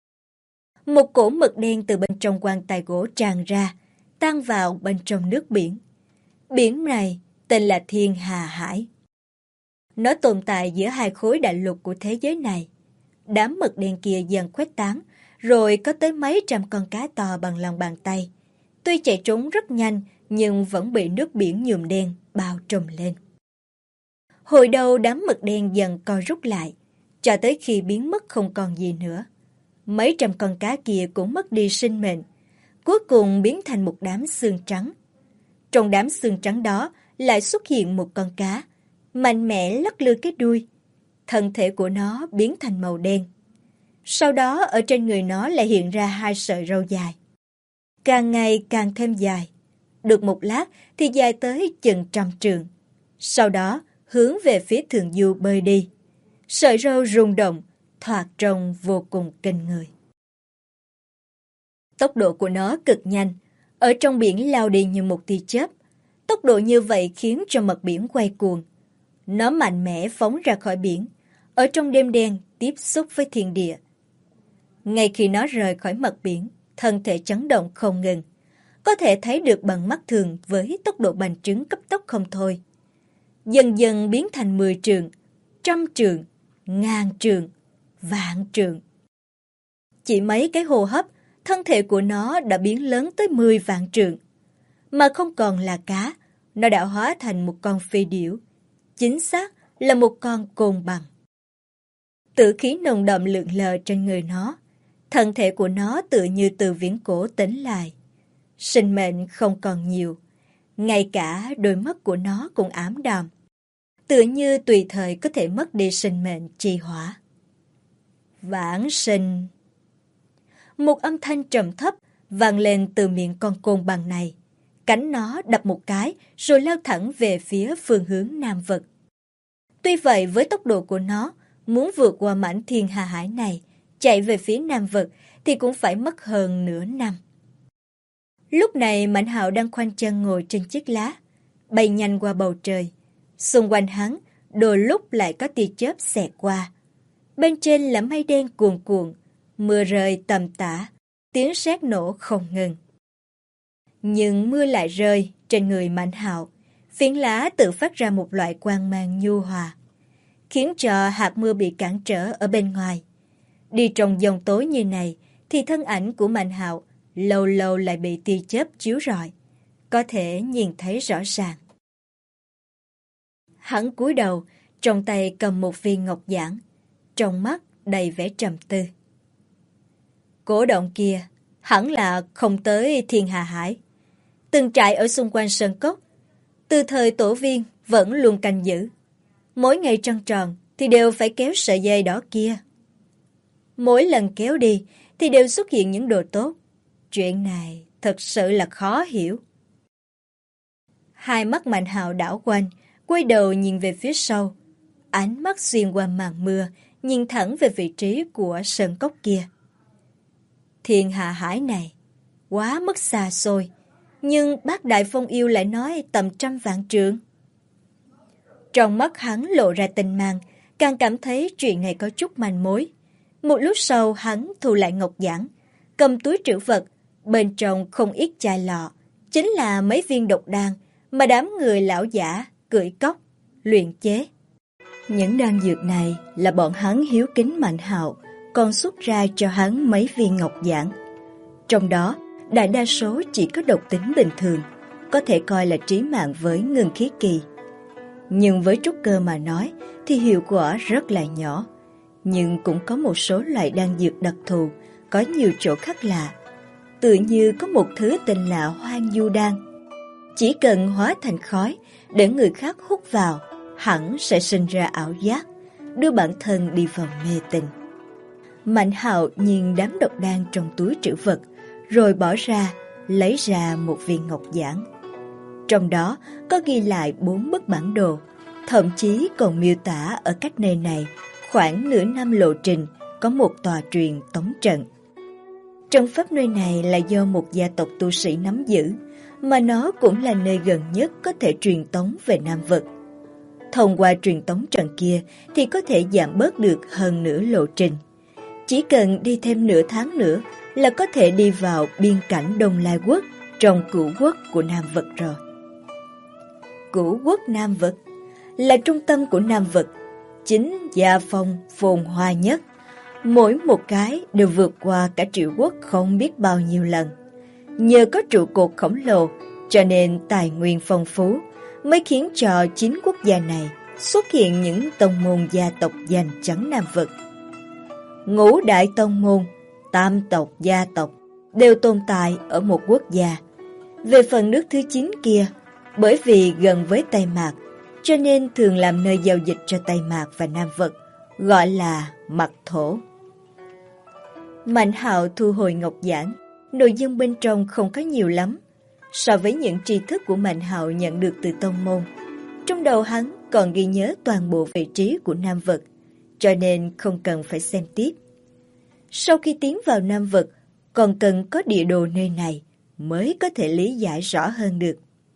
Một cỗ mực đen từ bên trong quan tài gỗ tràn ra, tan vào bên trong nước biển. Biển này tên là Thiên Hà Hải. Nó tồn tại giữa hai khối đại lục của thế giới này. Đám mực đen kia dần khuếch tán, rồi có tới mấy trăm con cá to bằng lòng bàn tay. Tuy chạy trốn rất nhanh, nhưng vẫn bị nước biển nhuộm đen bao trùm lên. Hồi đầu đám mực đen dần co rút lại, cho tới khi biến mất không còn gì nữa. Mấy trăm con cá kia cũng mất đi sinh mệnh, cuối cùng biến thành một đám xương trắng. Trong đám xương trắng đó lại xuất hiện một con cá, mạnh mẽ lắc lư cái đuôi. Thân thể của nó biến thành màu đen. Sau đó ở trên người nó lại hiện ra 2 sợi râu dài. Càng ngày càng thêm dài. Được một lát thì dài tới chừng 100 trượng. Sau đó hướng về phía thượng du bơi đi. Sợi râu rung động, thoạt trông vô cùng kinh người. Tốc độ của nó cực nhanh, ở trong biển lao đi như một tia chớp. Tốc độ như vậy khiến cho mặt biển quay cuồng. Nó mạnh mẽ phóng ra khỏi biển, ở trong đêm đen tiếp xúc với thiên địa. Ngay khi nó rời khỏi mặt biển, thân thể chấn động không ngừng. Có thể thấy được bằng mắt thường với tốc độ bành trướng cấp tốc không thôi. Dần dần biến thành 10 trượng, 100 trượng, 1000 trượng, vạn trượng. Chỉ mấy cái hô hấp, thân thể của nó đã biến lớn tới 10 vạn trượng. Mà không còn là cá, nó đã hóa thành một con phi điểu. Chính xác là một con côn bằng. Tử khí nồng đậm lượn lờ trên người nó. Thân thể của nó tựa như từ viễn cổ tỉnh lại. Sinh mệnh không còn nhiều. Ngay cả đôi mắt của nó cũng ảm đạm. Tựa như tùy thời có thể mất đi sinh mệnh trì hoãn. Vãng sinh. Một âm thanh trầm thấp vang lên từ miệng con côn bằng này. Cánh nó đập một cái rồi lao thẳng về phía phương hướng Nam Vực. Tuy vậy với tốc độ của nó, muốn vượt qua mảnh Thiên Hà Hải này, chạy về phía Nam Vực thì cũng phải mất hơn nửa năm. Lúc này Mạnh Hạo đang khoanh chân ngồi trên chiếc lá, bay nhanh qua bầu trời. Xung quanh hắn, đôi lúc lại có tia chớp xẹt qua. Bên trên là mây đen cuồn cuộn, mưa rơi tầm tã, tiếng sét nổ không ngừng. Nhưng mưa lại rơi trên người Mạnh Hạo, phiến lá tự phát ra một loại quang mang nhu hòa, khiến cho hạt mưa bị cản trở ở bên ngoài. Đi trong dòng tối như này thì thân ảnh của Mạnh Hạo lâu lâu lại bị tia chớp chiếu rọi, có thể nhìn thấy rõ ràng. Hắn cúi đầu, trong tay cầm một viên ngọc giản, trong mắt đầy vẻ trầm tư. Cổ động kia hẳn là không tới Thiên Hà Hải. Từng trại ở xung quanh sơn cốc, từ thời tổ viên vẫn luôn canh giữ. Mỗi ngày trăng tròn thì đều phải kéo sợi dây đỏ kia. Mỗi lần kéo đi thì đều xuất hiện những đồ tốt. Chuyện này thật sự là khó hiểu. Hai mắt Mạnh Hạo đảo quanh, quay đầu nhìn về phía sau. Ánh mắt xuyên qua màn mưa, nhìn thẳng về vị trí của sơn cốc kia. Thiên Hà Hải này quá mức xa xôi, nhưng bác Đại Phong Yêu lại nói tầm 100 vạn trượng. Trong mắt hắn lộ ra tinh mang, càng cảm thấy chuyện này có chút manh mối. Một lúc sau hắn thu lại ngọc giản, cầm túi trữ vật, bên trong không ít chai lọ, chính là mấy viên độc đan mà đám người lão giả cưỡi cóc luyện chế. Những đan dược này là bọn hắn hiếu kính Mạnh Hạo, còn xuất ra cho hắn mấy viên ngọc giản. Trong đó, đại đa số chỉ có độc tính bình thường, có thể coi là trí mạng với ngưng khí kỳ. Nhưng với trúc cơ mà nói thì hiệu quả rất là nhỏ. Nhưng cũng có một số loại đan dược đặc thù, có nhiều chỗ khác lạ. Tự như có một thứ tên là Hoang Du Đan. Chỉ cần hóa thành khói để người khác hút vào, hẳn sẽ sinh ra ảo giác, đưa bản thân đi vào mê tình. Mạnh Hạo nhìn đám độc đan trong túi trữ vật, rồi bỏ ra, lấy ra một viên ngọc giản. Trong đó có ghi lại 4 bức bản đồ, thậm chí còn miêu tả ở cách nơi này khoảng nửa năm lộ trình có một tòa truyền tống trận. Trận pháp nơi này là do một gia tộc tu sĩ nắm giữ, mà nó cũng là nơi gần nhất có thể truyền tống về Nam Vực. Thông qua truyền tống trận kia thì có thể giảm bớt được hơn nửa lộ trình. Chỉ cần đi thêm nửa tháng nữa là có thể đi vào biên cảnh Đông Lai Quốc trong Cửu Quốc của Nam Vực rồi. Cửu Quốc Nam Vực là trung tâm của Nam Vực, chính gia phong phồn hoa nhất. Mỗi một cái đều vượt qua cả Triệu Quốc không biết bao nhiêu lần. Nhờ có trụ cột khổng lồ cho nên tài nguyên phong phú mới khiến cho 9 quốc gia này xuất hiện những tông môn gia tộc giành chấn Nam Vực. Ngũ đại tông môn, tam tộc gia tộc đều tồn tại ở một quốc gia. Về phần nước thứ 9 kia, bởi vì gần với Tây Mạc, cho nên thường làm nơi giao dịch cho Tây Mạc và Nam Vực, gọi là Mạc Thổ. Mạnh Hạo thu hồi ngọc giản, nội dung bên trong không có nhiều lắm. So với những tri thức của Mạnh Hạo nhận được từ tông môn, trong đầu hắn còn ghi nhớ toàn bộ vị trí của Nam Vực, cho nên không cần phải xem tiếp. Sau khi tiến vào Nam Vực, còn cần có địa đồ nơi này mới có thể lý giải rõ hơn được.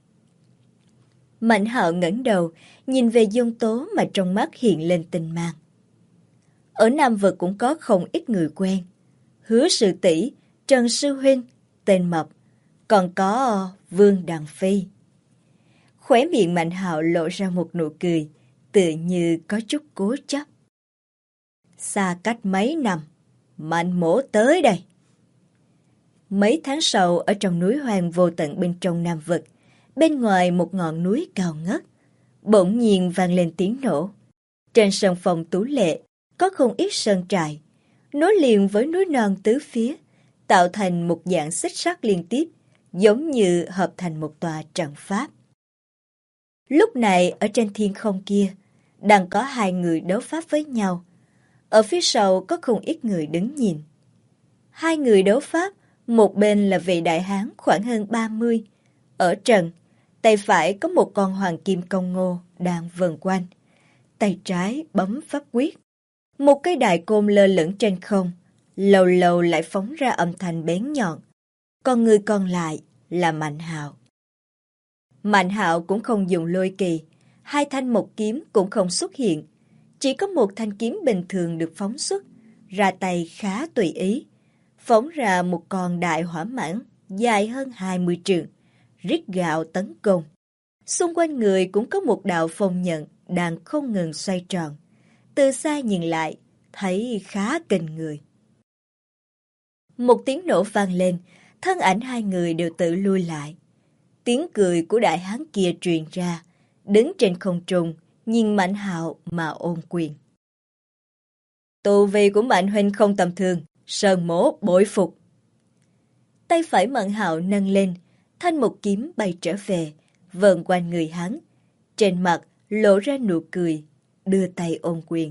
Mạnh Hạo ngẩng đầu, nhìn về Dung Tố mà trong mắt hiện lên tinh mang. Ở Nam Vực cũng có không ít người quen. Hứa Sư Tỷ, Trần Sư Huynh, Tên Mập, còn có Vương Đằng Phi. Khóe miệng Mạnh Hạo lộ ra một nụ cười, tựa như có chút cố chấp. Xa cách mấy năm, Mạnh Mỗ tới đây. Mấy tháng sau, ở trong núi hoang vô tận bên trong Nam Vực, bên ngoài một ngọn núi cao ngất, bỗng nhiên vang lên tiếng nổ. Trên sân phòng tú lệ, có không ít sơn trại, nối liền với núi non tứ phía, tạo thành một dạng xích sắt liên tiếp, giống như hợp thành một tòa trận pháp. Lúc này, ở trên thiên không kia, đang có 2 người đấu pháp với nhau. Ở phía sau có không ít người đứng nhìn. 2 người đấu pháp, một bên là vị đại hán khoảng hơn 30. Ở trần, tay phải có một con hoàng kim công ngô đang vần quanh. Tay trái bấm pháp quyết. Một cây đại côn lơ lửng trên không, lâu lâu lại phóng ra âm thanh bén nhọn. Còn người còn lại là Mạnh Hạo. Mạnh Hạo cũng không dùng lôi kỳ, 2 thanh một kiếm cũng không xuất hiện. Chỉ có một thanh kiếm bình thường được phóng xuất, ra tay khá tùy ý. Phóng ra một con đại hỏa mãng dài hơn 20 trượng, rít gạo tấn công. Xung quanh người cũng có một đạo phong nhận đang không ngừng xoay tròn. Từ xa nhìn lại, thấy khá kinh người. Một tiếng nổ vang lên, thân ảnh 2 người đều tự lui lại. Tiếng cười của đại hán kia truyền ra, đứng trên không trung, nhìn Mạnh Hạo mà ôm quyền. Tu vi của Mạnh huynh không tầm thường, Sơn mỗ bội phục. Tay phải Mạnh Hạo nâng lên, thanh một kiếm bay trở về, vờn quanh người hắn. Trên mặt lộ ra nụ cười, đưa tay ôm quyền.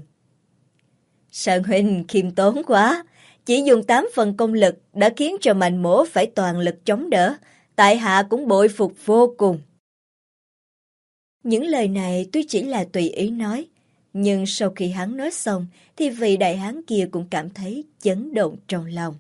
Sơn huynh khiêm tốn quá, chỉ dùng 8 phần công lực đã khiến cho Mạnh mỗ phải toàn lực chống đỡ, tại hạ cũng bội phục vô cùng. Những lời này tuy chỉ là tùy ý nói, nhưng sau khi hắn nói xong thì vị đại hán kia cũng cảm thấy chấn động trong lòng.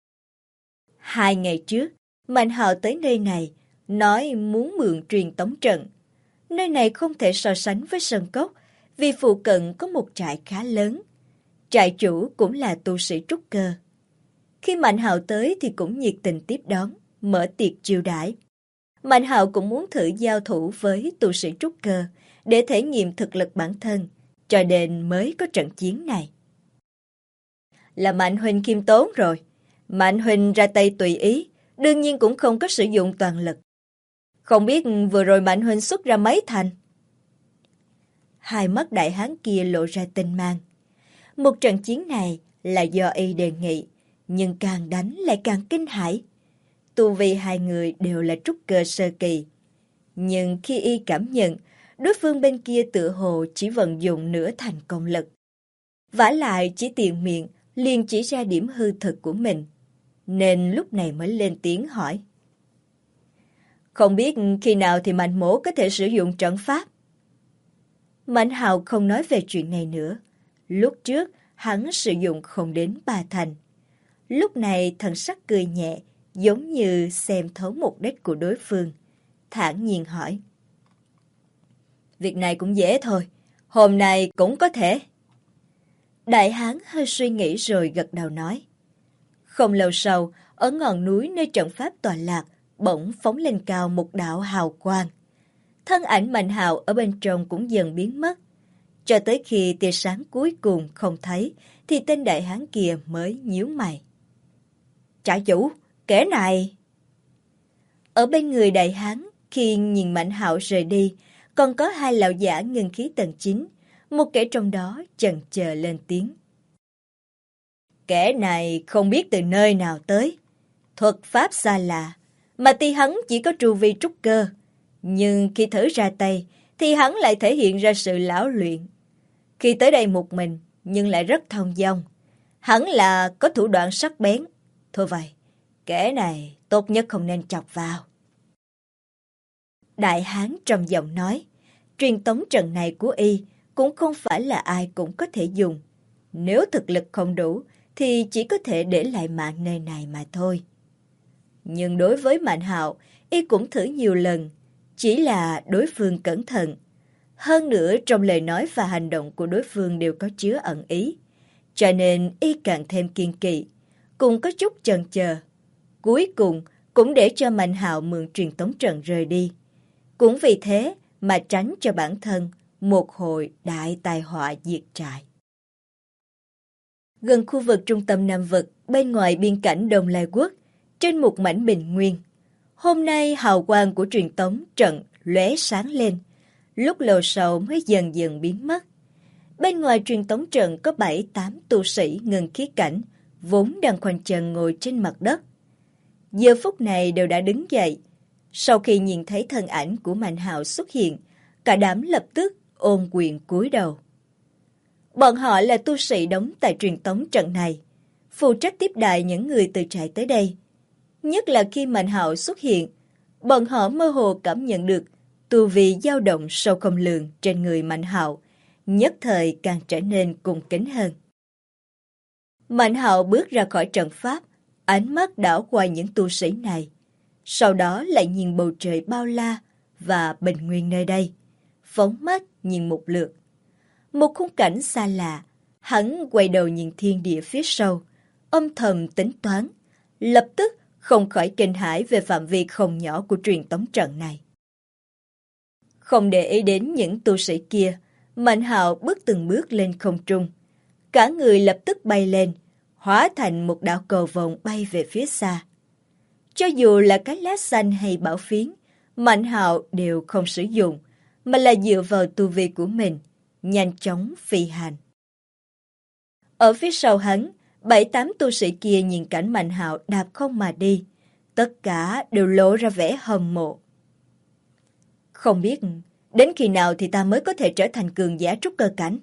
2 ngày trước, Mạnh Hạo tới nơi này, nói muốn mượn truyền tống trận. Nơi này không thể so sánh với Sơn Cốc, vì phụ cận có một trại khá lớn. Trại chủ cũng là tu sĩ trúc cơ. Khi Mạnh Hạo tới thì cũng nhiệt tình tiếp đón, mở tiệc chiêu đãi. Mạnh Hạo cũng muốn thử giao thủ với tu sĩ trúc cơ để thể nghiệm thực lực bản thân, cho nên mới có trận chiến này. Là Mạnh huynh khiêm tốn rồi. Mạnh huynh ra tay tùy ý, đương nhiên cũng không có sử dụng toàn lực. Không biết vừa rồi Mạnh huynh xuất ra mấy thành? Hai mắt đại hán kia lộ ra tinh mang. Một trận chiến này là do y đề nghị, nhưng càng đánh lại càng kinh hãi. Tu vi hai người đều là trúc cơ sơ kỳ. Nhưng khi y cảm nhận, đối phương bên kia tựa hồ chỉ vận dụng nửa thành công lực. Vả lại chỉ tiện miệng, liền chỉ ra điểm hư thực của mình. Nên lúc này mới lên tiếng hỏi. Không biết khi nào thì Mạnh mỗ có thể sử dụng trận pháp? Mạnh Hạo không nói về chuyện này nữa. Lúc trước, hắn sử dụng không đến 3 thành. Lúc này thần sắc cười nhẹ, giống như xem thấu mục đích của đối phương. Thản nhiên hỏi. Việc này cũng dễ thôi, hôm nay cũng có thể. Đại hán hơi suy nghĩ rồi gật đầu nói. Không lâu sau, ở ngọn núi nơi trận pháp tọa lạc, bỗng phóng lên cao một đạo hào quang. Thân ảnh Mạnh Hạo ở bên trong cũng dần biến mất. Cho tới khi tia sáng cuối cùng không thấy, thì tên đại hán kia mới nhíu mày. Trại chủ, kẻ này... Ở bên người đại hán, khi nhìn Mạnh Hạo rời đi, còn có 2 lão giả ngưng khí tầng 9, một kẻ trong đó chần chờ lên tiếng. Kẻ này không biết từ nơi nào tới, thuật pháp xa lạ, mà tuy hắn chỉ có tru vi trúc cơ, nhưng khi thử ra tay thì hắn lại thể hiện ra sự lão luyện. Khi tới đây một mình nhưng lại rất thông dong, hắn là có thủ đoạn sắc bén. Thôi vậy, kẻ này tốt nhất không nên chọc vào. Đại hán trầm giọng nói, truyền tống trận này của y cũng không phải là ai cũng có thể dùng. Nếu thực lực không đủ thì chỉ có thể để lại mạng nơi này mà thôi. Nhưng đối với Mạnh Hạo, y cũng thử nhiều lần, chỉ là đối phương cẩn thận. Hơn nữa trong lời nói và hành động của đối phương đều có chứa ẩn ý, cho nên y càng thêm kiên kỵ, cũng có chút chần chờ. Cuối cùng cũng để cho Mạnh Hạo mượn truyền tống trận rời đi. Cũng vì thế mà tránh cho bản thân một hồi đại tai họa diệt trại. Gần khu vực trung tâm Nam Vực, bên ngoài biên cảnh Đông Lai Quốc, trên một mảnh bình nguyên, hôm nay hào quang của truyền tống trận lóe sáng lên, lúc lâu sau mới dần dần biến mất. Bên ngoài truyền tống trận có 7-8 tu sĩ ngân khí cảnh, vốn đang khoanh chân ngồi trên mặt đất. Giờ phút này đều đã đứng dậy. Sau khi nhìn thấy thân ảnh của Mạnh Hạo xuất hiện, cả đám lập tức ôm quyền cúi đầu. Bọn họ là tu sĩ đóng tại truyền tống trận này, phụ trách tiếp đãi những người từ trại tới đây. Nhất là khi Mạnh Hạo xuất hiện, bọn họ mơ hồ cảm nhận được tu vi dao động sâu không lường trên người Mạnh Hạo, nhất thời càng trở nên cung kính hơn. Mạnh Hạo bước ra khỏi trận pháp, ánh mắt đảo qua những tu sĩ này, sau đó lại nhìn bầu trời bao la và bình nguyên nơi đây, phóng mắt nhìn một lượt. Một khung cảnh xa lạ, hắn quay đầu nhìn thiên địa phía sau, âm thầm tính toán, lập tức không khỏi kinh hãi về phạm vi không nhỏ của truyền tống trận này. Không để ý đến những tu sĩ kia, Mạnh Hạo bước từng bước lên không trung. Cả người lập tức bay lên, hóa thành một đạo cầu vồng bay về phía xa. Cho dù là cái lá xanh hay bảo phiến, Mạnh Hạo đều không sử dụng, mà là dựa vào tu vi của mình, nhanh chóng phi hành. Ở phía sau hắn, 7-8 tu sĩ kia nhìn cảnh Mạnh Hạo đạp không mà đi, tất cả đều lộ ra vẻ hâm mộ. Không biết đến khi nào thì ta mới có thể trở thành cường giả trúc cơ cảnh?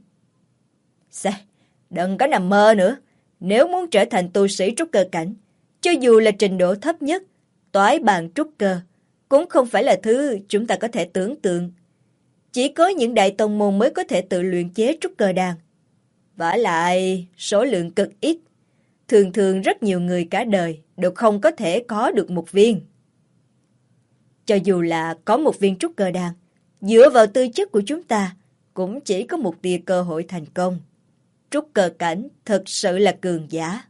Đừng có nằm mơ nữa. Nếu muốn trở thành tu sĩ trúc cơ cảnh, cho dù là trình độ thấp nhất, toái bàn trúc cơ, cũng không phải là thứ chúng ta có thể tưởng tượng. Chỉ có những đại tông môn mới có thể tự luyện chế trúc cơ đan. Vả lại, số lượng cực ít. Thường thường rất nhiều người cả đời đều không có thể có được một viên. Cho dù là có một viên trúc cơ đan, dựa vào tư chất của chúng ta, cũng chỉ có một tia cơ hội thành công. Trúc cơ cảnh thật sự là cường giả.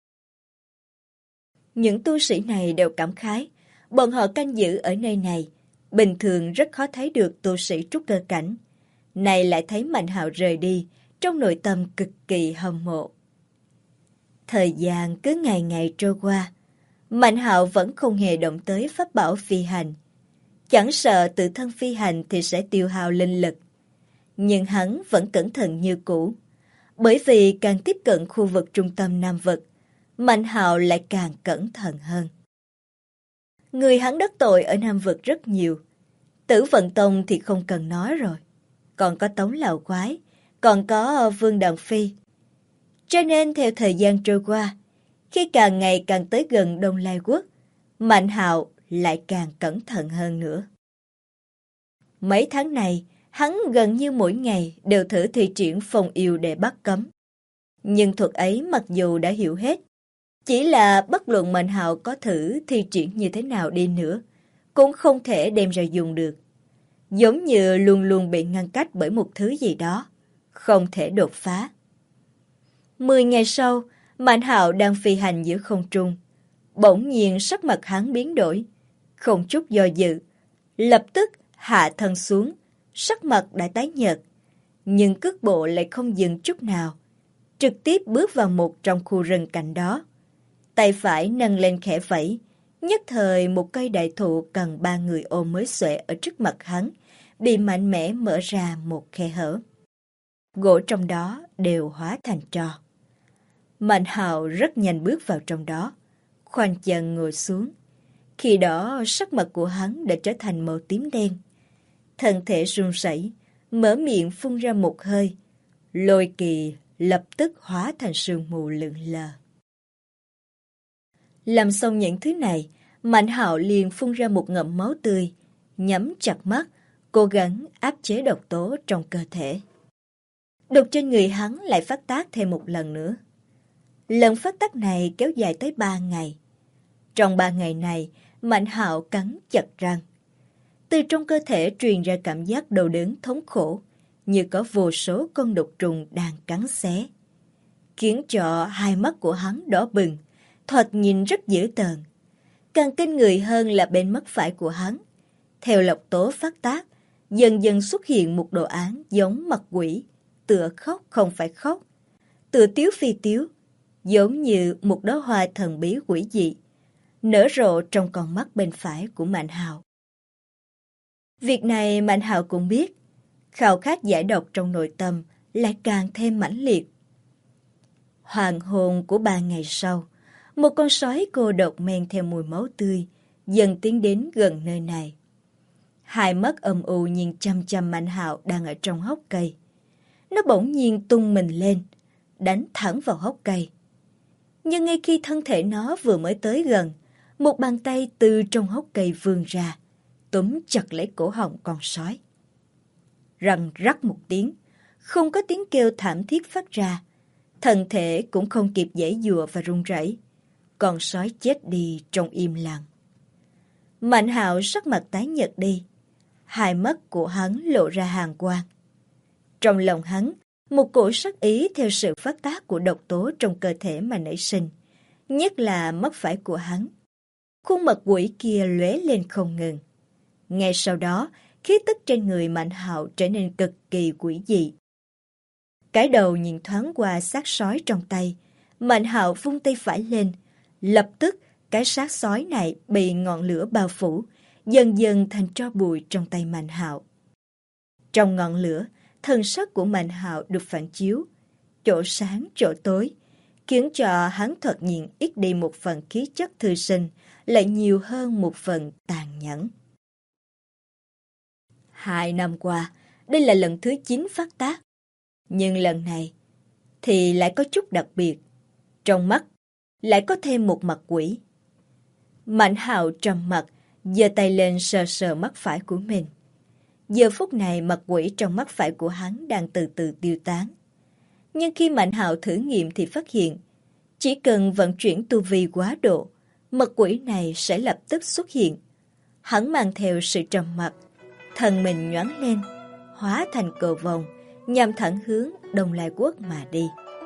Những tu sĩ này đều cảm khái, bọn họ canh giữ ở nơi này, bình thường rất khó thấy được tu sĩ trúc cơ cảnh. Này lại thấy Mạnh Hạo rời đi, trong nội tâm cực kỳ hâm mộ. Thời gian cứ ngày ngày trôi qua, Mạnh Hạo vẫn không hề động tới pháp bảo phi hành. Chẳng sợ tự thân phi hành thì sẽ tiêu hao linh lực. Nhưng hắn vẫn cẩn thận như cũ. Bởi vì càng tiếp cận khu vực trung tâm Nam Vực, Mạnh Hạo lại càng cẩn thận hơn. Người hắn đắc tội ở Nam Vực rất nhiều. Tử Vận Tông thì không cần nói rồi. Còn có Tống Lão Quái, còn có Vương Đằng Phi. Cho nên theo thời gian trôi qua, khi càng ngày càng tới gần Đông Lai Quốc, Mạnh Hạo lại càng cẩn thận hơn nữa. Mấy tháng này, hắn gần như mỗi ngày đều thử thi triển phong yêu để bắt cấm. Nhưng thuật ấy mặc dù đã hiểu hết, chỉ là bất luận Mạnh Hạo có thử thi triển như thế nào đi nữa, cũng không thể đem ra dùng được. Giống như luôn luôn bị ngăn cách bởi một thứ gì đó, không thể đột phá. 10 ngày sau, Mạnh Hạo đang phi hành giữa không trung. Bỗng nhiên sắc mặt hắn biến đổi, không chút do dự, lập tức hạ thân xuống, sắc mặt đã tái nhợt, nhưng cước bộ lại không dừng chút nào, trực tiếp bước vào một trong khu rừng cạnh đó. Tay phải nâng lên khẽ vẫy, nhất thời một cây đại thụ cần 3 người ôm mới xuể ở trước mặt hắn, bị mạnh mẽ mở ra một khe hở. Gỗ trong đó đều hóa thành tro. Mạnh Hạo rất nhanh bước vào trong đó, khoanh chân ngồi xuống. Khi đó sắc mặt của hắn đã trở thành màu tím đen. Thân thể run rẩy, mở miệng phun ra một hơi. Lôi kỳ lập tức hóa thành sương mù lượn lờ. Làm xong những thứ này, Mạnh Hạo liền phun ra một ngụm máu tươi, nhắm chặt mắt, cố gắng áp chế độc tố trong cơ thể. Độc trên người hắn lại phát tác thêm một lần nữa. Lần phát tác này kéo dài tới 3 ngày. Trong 3 ngày này, Mạnh Hạo cắn chặt răng. Từ trong cơ thể truyền ra cảm giác đau đớn thống khổ, như có vô số con độc trùng đang cắn xé, khiến cho hai mắt của hắn đỏ bừng, thoạt nhìn rất dữ tợn. Càng kinh người hơn là bên mắt phải của hắn, theo độc tố phát tác, dần dần xuất hiện một đồ án giống mặt quỷ, tựa khóc không phải khóc, tựa tiếu phi tiếu, giống như một đóa hoa thần bí quỷ dị, nở rộ trong con mắt bên phải của Mạnh Hạo. Việc này Mạnh Hạo cũng biết, khao khát giải độc trong nội tâm lại càng thêm mãnh liệt. Hoàng hôn của 3 ngày sau, một con sói cô độc men theo mùi máu tươi, dần tiến đến gần nơi này. Hai mắt âm u nhìn chăm chăm Mạnh Hạo đang ở trong hốc cây. Nó bỗng nhiên tung mình lên, đánh thẳng vào hốc cây. Nhưng ngay khi thân thể nó vừa mới tới gần, một bàn tay từ trong hốc cây vươn ra, túm chặt lấy cổ họng con sói. Răng rắc một tiếng, không có tiếng kêu thảm thiết phát ra, thân thể cũng không kịp giãy giụa và run rẩy. Con sói chết đi trong im lặng. Mạnh Hạo sắc mặt tái nhợt đi, hai mắt của hắn lộ ra hàn quang. Trong lòng hắn, một cổ sát ý theo sự phát tác của độc tố trong cơ thể mà nảy sinh, nhất là mắt phải của hắn. Khuôn mặt quỷ kia lóe lên không ngừng. Ngay sau đó, khí tức trên người Mạnh Hạo trở nên cực kỳ quỷ dị. Cái đầu nhìn thoáng qua xác sói trong tay, Mạnh Hạo vung tay phải lên, lập tức cái xác sói này bị ngọn lửa bao phủ, dần dần thành tro bụi trong tay Mạnh Hạo. Trong ngọn lửa, thân sắc của Mạnh Hạo được phản chiếu, chỗ sáng chỗ tối, khiến cho hắn thoạt nhìn ít đi một phần khí chất thư sinh, lại nhiều hơn một phần tàn nhẫn. 2 năm qua, đây là lần thứ 9 phát tác. Nhưng lần này thì lại có chút đặc biệt. Trong mắt lại có thêm một mặt quỷ. Mạnh Hạo trầm mặt, giơ tay lên sờ sờ mắt phải của mình. Giờ phút này mặt quỷ trong mắt phải của hắn đang từ từ tiêu tán. Nhưng khi Mạnh Hạo thử nghiệm thì phát hiện, chỉ cần vận chuyển tu vi quá độ, mặt quỷ này sẽ lập tức xuất hiện. Hắn mang theo sự trầm mặc, thân mình nhoáng lên, hóa thành cầu vồng, nhằm thẳng hướng Đông Lai Quốc mà đi.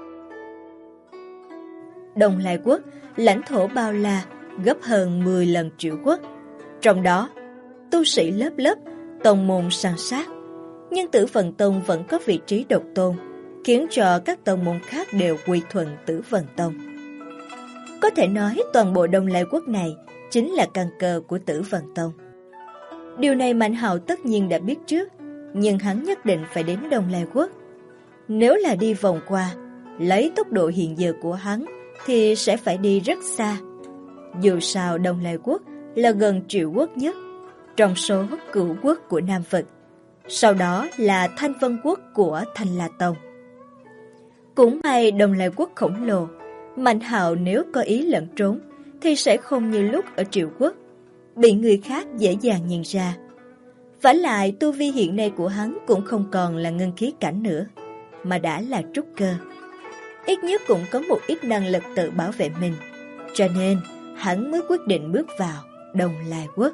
Đông Lai Quốc, lãnh thổ bao la, gấp hơn 10 lần Triệu Quốc. Trong đó, tu sĩ lớp lớp, tông môn san sát. Nhưng Tử Vân Tông vẫn có vị trí độc tôn, khiến cho các tông môn khác đều quy thuận Tử Vân Tông. Có thể nói toàn bộ Đông Lai Quốc này chính là căn cơ của Tử Vân Tông. Điều này Mạnh Hạo tất nhiên đã biết trước, nhưng hắn nhất định phải đến Đông Lai Quốc. Nếu là đi vòng qua, lấy tốc độ hiện giờ của hắn thì sẽ phải đi rất xa. Dù sao Đông Lai Quốc là gần Triệu Quốc nhất, trong số cửu quốc của Nam Vực. Sau đó là Thanh Vân Quốc của Thanh La Tông. Cũng may Đông Lai Quốc khổng lồ, Mạnh Hạo nếu có ý lẩn trốn thì sẽ không như lúc ở Triệu Quốc, bị người khác dễ dàng nhìn ra. Vả lại tu vi hiện nay của hắn cũng không còn là ngân khí cảnh nữa, mà đã là trúc cơ. Ít nhất cũng có một ít năng lực tự bảo vệ mình, cho nên hắn mới quyết định bước vào Đông Lai Quốc.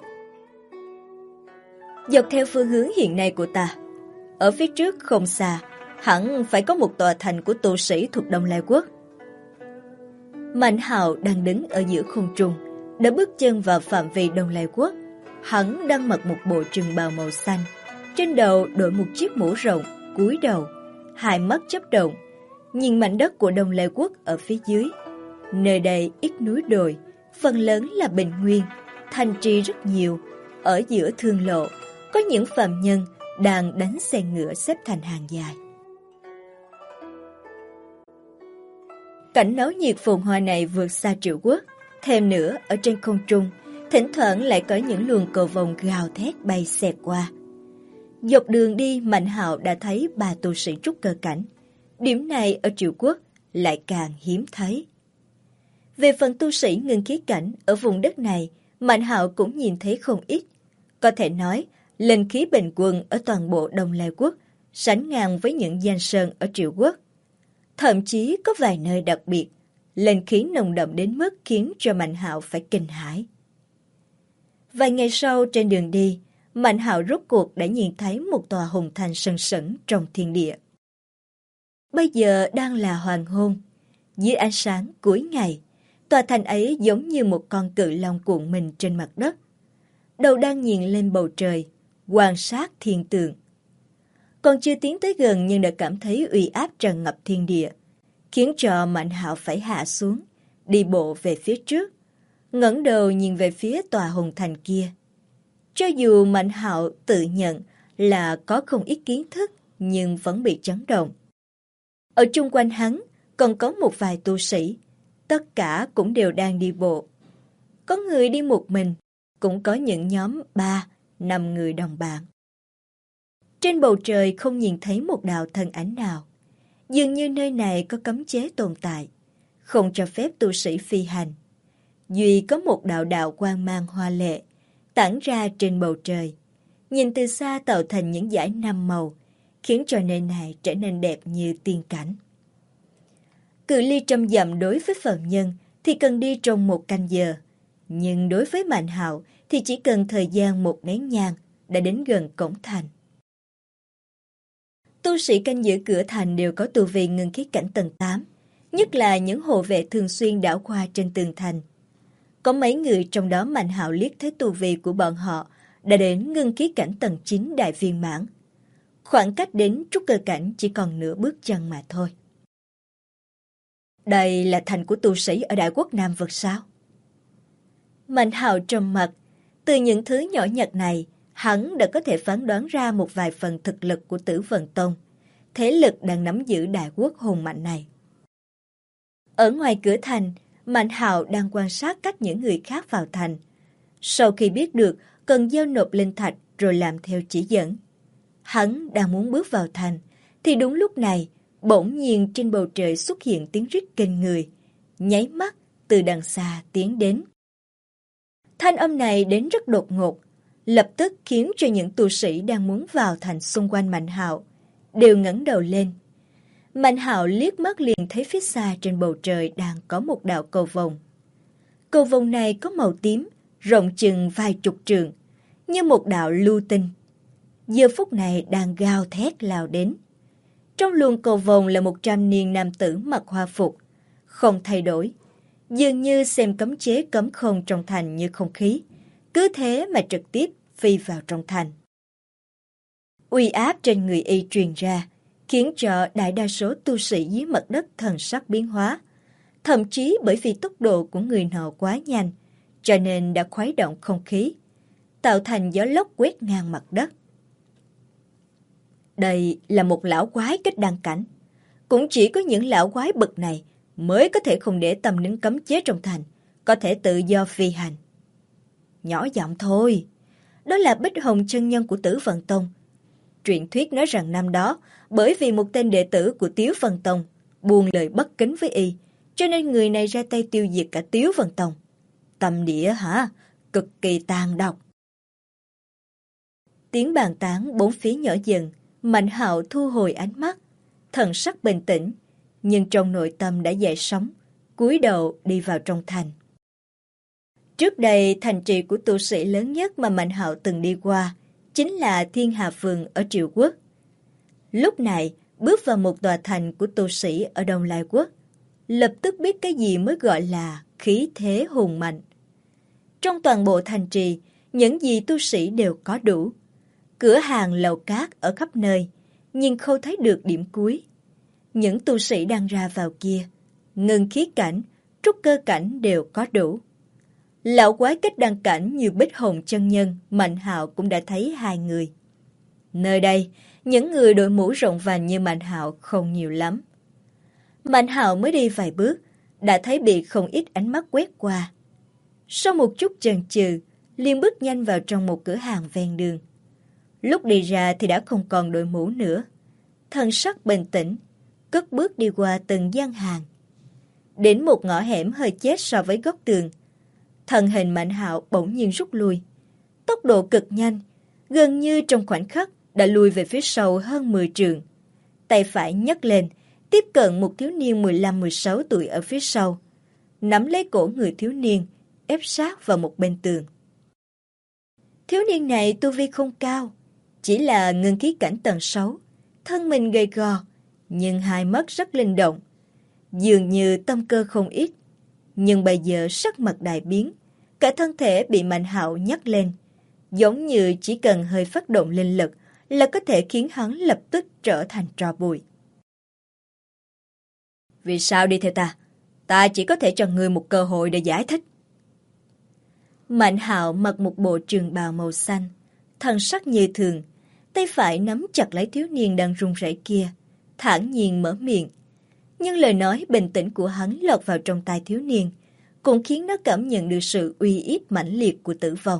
Dọc theo phương hướng hiện nay của ta, ở phía trước không xa, hẳn phải có một tòa thành của tu sĩ thuộc Đông Lai Quốc. Mạnh Hạo đang đứng ở giữa không trung, đã bước chân vào phạm vi Đông Lai Quốc. Hắn đang mặc một bộ trường bào màu xanh, trên đầu đội một chiếc mũ rộng, cúi đầu, hai mắt chớp động, nhìn mảnh đất của Đông Lai Quốc ở phía dưới. Nơi đây ít núi đồi, phần lớn là bình nguyên, thành trì rất nhiều. Ở giữa thương lộ, có những phàm nhân đang đánh xe ngựa xếp thành hàng dài. Cảnh náo nhiệt phồn hoa này vượt xa Triệu Quốc. Thêm nữa, ở trên không trung, thỉnh thoảng lại có những luồng cầu vồng gào thét bay xẹt qua. Dọc đường đi, Mạnh Hạo đã thấy 3 tu sĩ trúc cơ cảnh. Điểm này ở Triệu Quốc lại càng hiếm thấy. Về phần tu sĩ ngưng khí cảnh ở vùng đất này, Mạnh Hạo cũng nhìn thấy không ít. Có thể nói, linh khí bình quân ở toàn bộ Đông Lai Quốc sánh ngang với những giang sơn ở Triệu Quốc. Thậm chí có vài nơi đặc biệt, linh khí nồng đậm đến mức khiến cho Mạnh Hạo phải kinh hãi. Vài ngày sau trên đường đi, Mạnh Hạo rốt cuộc đã nhìn thấy một tòa hùng thành sừng sững trong thiên địa. Bây giờ đang là hoàng hôn, dưới ánh sáng cuối ngày, tòa thành ấy giống như một con cự long cuộn mình trên mặt đất. Đầu đang nhìn lên bầu trời, quan sát thiên tượng. Còn chưa tiến tới gần nhưng đã cảm thấy uy áp tràn ngập thiên địa, khiến cho Mạnh Hạo phải hạ xuống, đi bộ về phía trước, ngẩng đầu nhìn về phía tòa hùng thành kia. Cho dù Mạnh Hạo tự nhận là có không ít kiến thức, nhưng vẫn bị chấn động. Ở chung quanh hắn còn có một vài tu sĩ, tất cả cũng đều đang đi bộ. Có người đi một mình, cũng có những nhóm 3-5 người đồng bạn. Trên bầu trời không nhìn thấy một đạo thân ảnh nào. Dường như nơi này có cấm chế tồn tại, không cho phép tu sĩ phi hành. Duy có một đạo quang mang hoa lệ, tản ra trên bầu trời. Nhìn từ xa tạo thành những dải 5 màu, khiến cho nơi này trở nên đẹp như tiên cảnh. Cự ly trăm dặm đối với phàm nhân thì cần đi trong 1 canh giờ. Nhưng đối với Mạnh Hạo thì chỉ cần thời gian 1 nén nhang đã đến gần cổng thành. Tu sĩ canh giữ cửa thành đều có tu vi ngưng khí cảnh tầng 8, nhất là những hộ vệ thường xuyên đảo qua trên tường thành. Có mấy người trong đó Mạnh Hạo liếc thấy tu vi của bọn họ đã đến ngưng khí cảnh tầng 9 đại viên mãn. Khoảng cách đến trúc cơ cảnh chỉ còn nửa bước chân mà thôi. Đây là thành của tu sĩ ở Đại Quốc Nam Vực sao? Mạnh Hạo trầm mặt, từ những thứ nhỏ nhặt này, hắn đã có thể phán đoán ra một vài phần thực lực của Tử Vân Tông, thế lực đang nắm giữ đại quốc hùng mạnh này. Ở ngoài cửa thành, Mạnh Hạo đang quan sát cách những người khác vào thành. Sau khi biết được cần giao nộp linh thạch rồi làm theo chỉ dẫn, hắn đang muốn bước vào thành, thì đúng lúc này, bỗng nhiên trên bầu trời xuất hiện tiếng rít kinh người, nháy mắt từ đằng xa tiến đến. Thanh âm này đến rất đột ngột, lập tức khiến cho những tu sĩ đang muốn vào thành xung quanh Mạnh Hạo đều ngẩng đầu lên. Mạnh Hạo liếc mắt liền thấy phía xa trên bầu trời đang có một đạo cầu vồng. Cầu vồng này có màu tím, rộng chừng vài chục trượng, như một đạo lưu tinh. Giờ phút này đang gào thét lao đến. Trong luồng cầu vồng là 100 niên nam tử mặc hoa phục, không thay đổi, dường như xem cấm chế cấm không trong thành như không khí, cứ thế mà trực tiếp phi vào trong thành. Uy áp trên người y truyền ra, khiến cho đại đa số tu sĩ dưới mặt đất thần sắc biến hóa. Thậm chí bởi vì tốc độ của người nọ quá nhanh, cho nên đã khuấy động không khí, tạo thành gió lốc quét ngang mặt đất. Đây là một lão quái kết đăng cảnh. Cũng chỉ có những lão quái bậc này mới có thể không để tâm đến cấm chế trong thành, có thể tự do phi hành. Nhỏ giọng thôi, đó là Bích Hồng chân nhân của Tử Vân Tông. Truyện thuyết nói rằng năm đó, bởi vì một tên đệ tử của Tiếu Vân Tông buông lời bất kính với y, cho nên người này ra tay tiêu diệt cả Tiếu Vân Tông. Tâm địa hả? Cực kỳ tàn độc. Tiếng bàn tán bốn phía nhỏ dần, Mạnh Hạo thu hồi ánh mắt, thần sắc bình tĩnh, nhưng trong nội tâm đã dậy sóng, cúi đầu đi vào trong thành. Trước đây, thành trì của tu sĩ lớn nhất mà Mạnh Hạo từng đi qua chính là Thiên Hà Phường ở Triệu Quốc. Lúc này, bước vào một tòa thành của tu sĩ ở Đông Lai Quốc, lập tức biết cái gì mới gọi là khí thế hùng mạnh. Trong toàn bộ thành trì, những gì tu sĩ đều có đủ. Cửa hàng lầu cát ở khắp nơi, nhưng không thấy được điểm cuối. Những tu sĩ đang ra vào kia, ngân khí cảnh, trúc cơ cảnh đều có đủ. Lão quái kết đăng cảnh như Bích Hồng chân nhân, Mạnh Hạo cũng đã thấy hai người. Nơi đây, những người đội mũ rộng vành như Mạnh Hạo không nhiều lắm. Mạnh Hạo mới đi vài bước, đã thấy bị không ít ánh mắt quét qua. Sau một chút chần chừ, liền bước nhanh vào trong một cửa hàng ven đường. Lúc đi ra thì đã không còn đội mũ nữa. Thần sắc bình tĩnh, cất bước đi qua từng gian hàng. Đến một ngõ hẻm hơi chết so với góc tường, thân hình Mạnh Hạo bỗng nhiên rút lui. Tốc độ cực nhanh, gần như trong khoảnh khắc đã lùi về phía sau hơn 10 trượng. Tay phải nhấc lên, tiếp cận một thiếu niên 15-16 tuổi ở phía sau, nắm lấy cổ người thiếu niên, ép sát vào một bên tường. Thiếu niên này tu vi không cao, chỉ là ngân khí cảnh tầng 6, thân mình gầy gò, nhưng hai mắt rất linh động, dường như tâm cơ không ít. Nhưng bây giờ sắc mặt đại biến, cả thân thể bị Mạnh Hạo nhấc lên, giống như chỉ cần hơi phát động linh lực là có thể khiến hắn lập tức trở thành tro bụi. Vì sao đi theo ta? Ta chỉ có thể cho ngươi một cơ hội để giải thích. Mạnh Hạo mặc một bộ trường bào màu xanh, thần sắc như thường, tay phải nắm chặt lấy thiếu niên đang run rẩy kia, thản nhiên mở miệng. Nhưng lời nói bình tĩnh của hắn lọt vào trong tai thiếu niên, cũng khiến nó cảm nhận được sự uy hiếp mãnh liệt của tử vong.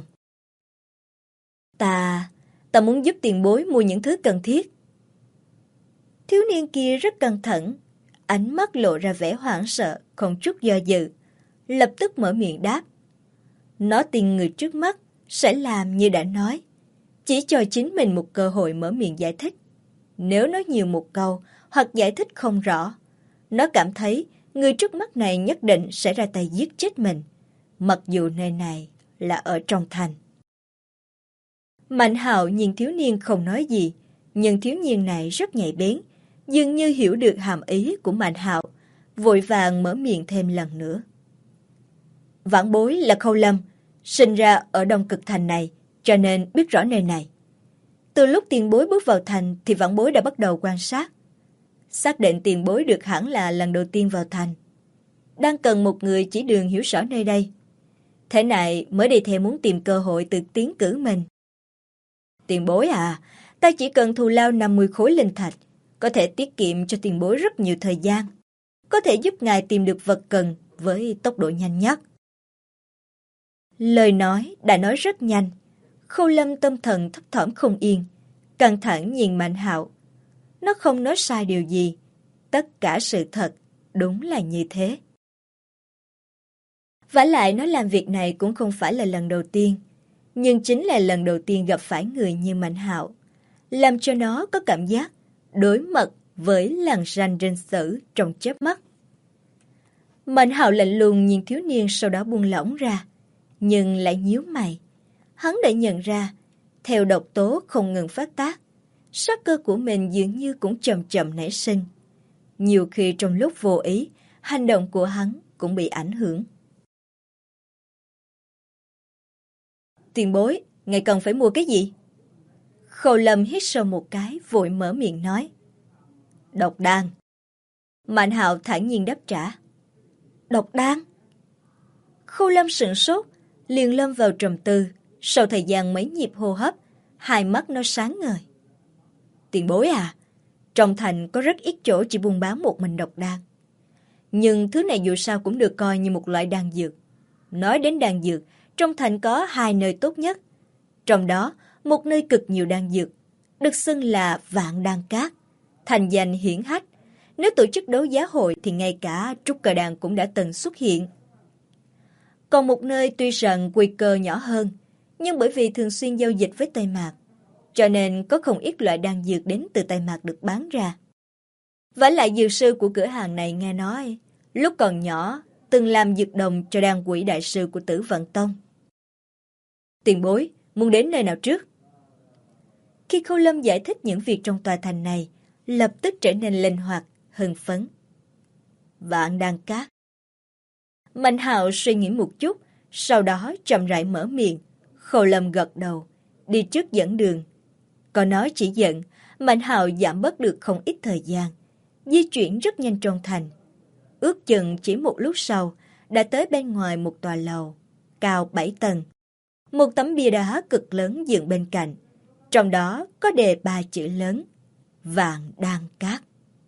Ta muốn giúp tiền bối mua những thứ cần thiết. Thiếu niên kia rất cẩn thận, ánh mắt lộ ra vẻ hoảng sợ, không chút do dự, lập tức mở miệng đáp. Nó tin người trước mắt sẽ làm như đã nói, chỉ cho chính mình một cơ hội mở miệng giải thích. Nếu nói nhiều một câu hoặc giải thích không rõ, nó cảm thấy người trước mắt này nhất định sẽ ra tay giết chết mình, mặc dù nơi này là ở trong thành. Mạnh Hạo nhìn thiếu niên không nói gì, nhưng thiếu niên này rất nhạy bén, dường như hiểu được hàm ý của Mạnh Hạo, vội vàng mở miệng thêm lần nữa. Vãn bối là Khâu Lâm, sinh ra ở Đông Cực Thành này, cho nên biết rõ nơi này. Từ lúc tiền bối bước vào thành thì vãn bối đã bắt đầu quan sát. Xác định tiền bối được hẳn là lần đầu tiên vào thành. Đang cần một người chỉ đường hiểu rõ nơi đây. Thế này mới đi theo muốn tìm cơ hội tự tiến cử mình. Tiền bối à, ta chỉ cần thù lao 50 khối linh thạch, có thể tiết kiệm cho tiền bối rất nhiều thời gian, có thể giúp ngài tìm được vật cần với tốc độ nhanh nhất. Lời nói đã nói rất nhanh, Khâu Lâm tâm thần thấp thỏm không yên, căng thẳng nhìn Mạnh Hạo. Nó không nói sai điều gì, tất cả sự thật đúng là như thế. Vả lại nó làm việc này cũng không phải là lần đầu tiên, nhưng chính là lần đầu tiên gặp phải người như Mạnh Hạo, làm cho nó có cảm giác đối mặt với lằn ranh rên sử trong chớp mắt. Mạnh Hạo lạnh lùng nhìn thiếu niên, sau đó buông lỏng ra, nhưng lại nhíu mày. Hắn đã nhận ra, theo độc tố không ngừng phát tác, sát cơ của mình dường như cũng chậm chậm nảy sinh. Nhiều khi trong lúc vô ý, hành động của hắn cũng bị ảnh hưởng. Tiền bối, ngài cần phải mua cái gì? Khâu Lâm hít sâu một cái, vội mở miệng nói. Độc đan. Mạnh Hạo thản nhiên đáp trả. Độc đan? Khâu Lâm sửng sốt, liền lâm vào trầm tư. Sau thời gian mấy nhịp hô hấp, hai mắt nó sáng ngời. Tiền bối à, trong thành có rất ít chỗ chỉ buôn bán một mình độc đan. Nhưng thứ này dù sao cũng được coi như một loại đan dược. Nói đến đan dược, trong thành có 2 nơi tốt nhất. Trong đó, một nơi cực nhiều đan dược, được xưng là Vạn Đan Các, thành danh hiển hách. Nếu tổ chức đấu giá hội thì ngay cả trúc cơ đan cũng đã từng xuất hiện. Còn một nơi tuy rằng quy cơ nhỏ hơn, nhưng bởi vì thường xuyên giao dịch với Tây Mạc, cho nên có không ít loại đan dược đến từ Tây Mạc được bán ra. Vả lại dược sư của cửa hàng này nghe nói, lúc còn nhỏ từng làm dược đồng cho đan quỷ đại sư của Tử Vận Tông. Tiền bối, muốn đến nơi nào trước? Khi Khâu Lâm giải thích những việc trong tòa thành này, lập tức trở nên linh hoạt, hưng phấn. Vạn Đan Các. Mạnh Hạo suy nghĩ một chút, sau đó chậm rãi mở miệng. Khâu Lâm gật đầu, đi trước dẫn đường. Có nói chỉ dẫn, Mạnh Hạo giảm bớt được không ít thời gian, di chuyển rất nhanh trong thành. Ước chừng chỉ một lúc sau, đã tới bên ngoài một tòa lầu, cao 7 tầng. Một tấm bia đá cực lớn dựng bên cạnh, trong đó có đề 3 chữ lớn, Vạn Đan Các.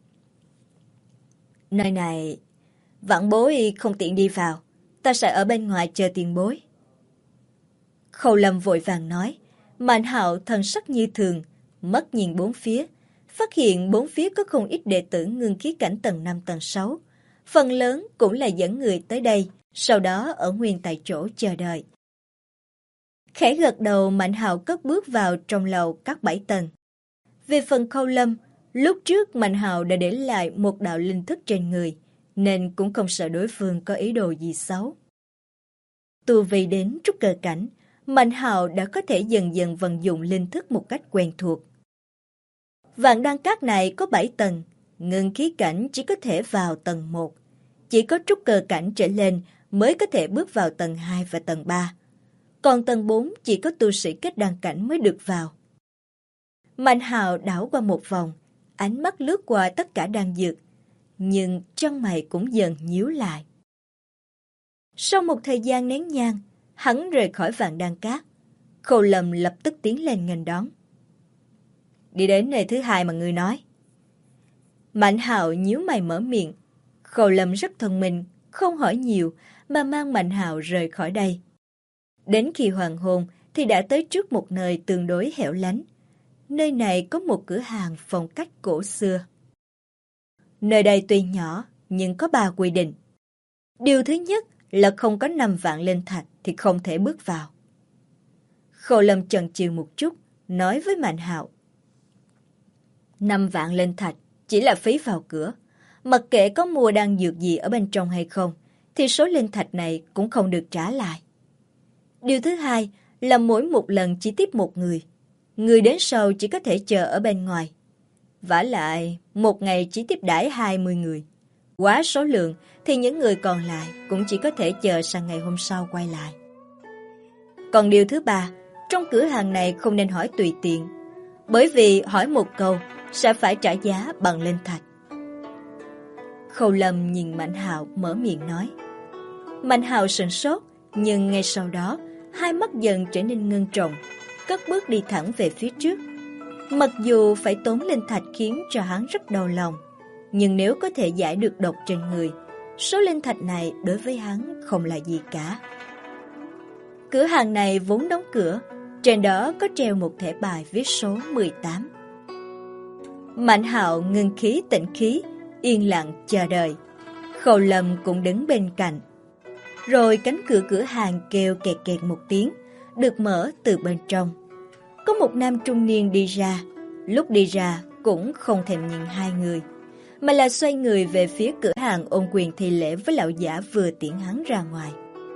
Nơi này, vãn bối không tiện đi vào, ta sẽ ở bên ngoài chờ tiền bối. Khâu Lâm vội vàng nói. Mạnh Hạo thần sắc như thường, mắt nhìn bốn phía, phát hiện bốn phía có không ít đệ tử ngưng khí cảnh tầng 5 tầng 6. Phần lớn cũng là dẫn người tới đây, sau đó ở nguyên tại chỗ chờ đợi. Khẽ gật đầu, Mạnh Hạo cất bước vào trong lầu các 7 tầng. Về phần Khâu Lâm, lúc trước Mạnh Hạo đã để lại một đạo linh thức trên người, nên cũng không sợ đối phương có ý đồ gì xấu. Tu vi đến trúc cơ cảnh, Mạnh Hạo đã có thể dần dần vận dụng linh thức một cách quen thuộc. Vạn Đan Các này có 7 tầng, ngưng khí cảnh chỉ có thể vào tầng 1, chỉ có trúc cơ cảnh trở lên mới có thể bước vào tầng 2 và tầng 3. Còn tầng 4 chỉ có tu sĩ kết đan cảnh mới được vào. Mạnh Hạo đảo qua một vòng, ánh mắt lướt qua tất cả đan dược, nhưng chân mày cũng dần nhíu lại. Sau một thời gian nén nhang, hắn rời khỏi Vạn Đan Các. Khâu Lâm lập tức tiến lên nghênh đón. Đi đến nơi thứ 2 mà ngươi nói. Mạnh Hạo nhíu mày mở miệng. Khâu Lâm rất thông minh, không hỏi nhiều mà mang Mạnh Hạo rời khỏi đây. Đến khi hoàng hôn thì đã tới trước một nơi tương đối hẻo lánh. Nơi này có một cửa hàng phong cách cổ xưa. Nơi đây tuy nhỏ nhưng có 3 quy định. Điều thứ nhất là không có 5 vạn linh thạch thì không thể bước vào. Khâu Lâm chần chừ một chút, nói với Mạnh Hạo. 5 vạn linh thạch chỉ là phí vào cửa. Mặc kệ có mua đan dược gì ở bên trong hay không, thì số linh thạch này cũng không được trả lại. Điều thứ hai là mỗi một lần chỉ tiếp một người. Người đến sau chỉ có thể chờ ở bên ngoài. Vả lại, một ngày chỉ tiếp đãi 20 người. Quá số lượng thì những người còn lại cũng chỉ có thể chờ sang ngày hôm sau quay lại. Còn điều thứ ba, trong cửa hàng này không nên hỏi tùy tiện, bởi vì hỏi một câu sẽ phải trả giá bằng linh thạch. Khâu Lâm nhìn Mạnh Hạo mở miệng nói. Mạnh Hạo sửng sốt, nhưng ngay sau đó hai mắt dần trở nên ngưng trọng. cất bước đi thẳng về phía trước. Mặc dù phải tốn linh thạch khiến cho hắn rất đau lòng, nhưng nếu có thể giải được độc trên người, số linh thạch này đối với hắn không là gì cả. Cửa hàng này vốn đóng cửa, trên đó có treo một thẻ bài viết số 18. Mạnh Hạo ngưng khí tĩnh khí, yên lặng chờ đợi. Khâu Lâm cũng đứng bên cạnh. Rồi cánh cửa hàng kêu kẹt kẹt một tiếng, được mở từ bên trong. Có một nam trung niên đi ra, lúc đi ra cũng không thèm nhìn hai người, mà là xoay người về phía cửa hàng ôn quyền thi lễ với lão giả vừa tiễn hắn ra ngoài.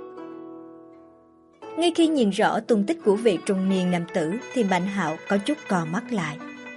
Ngay khi nhìn rõ tung tích của vị trung niên nam tử thì Mạnh Hạo có chút cò mắt lại.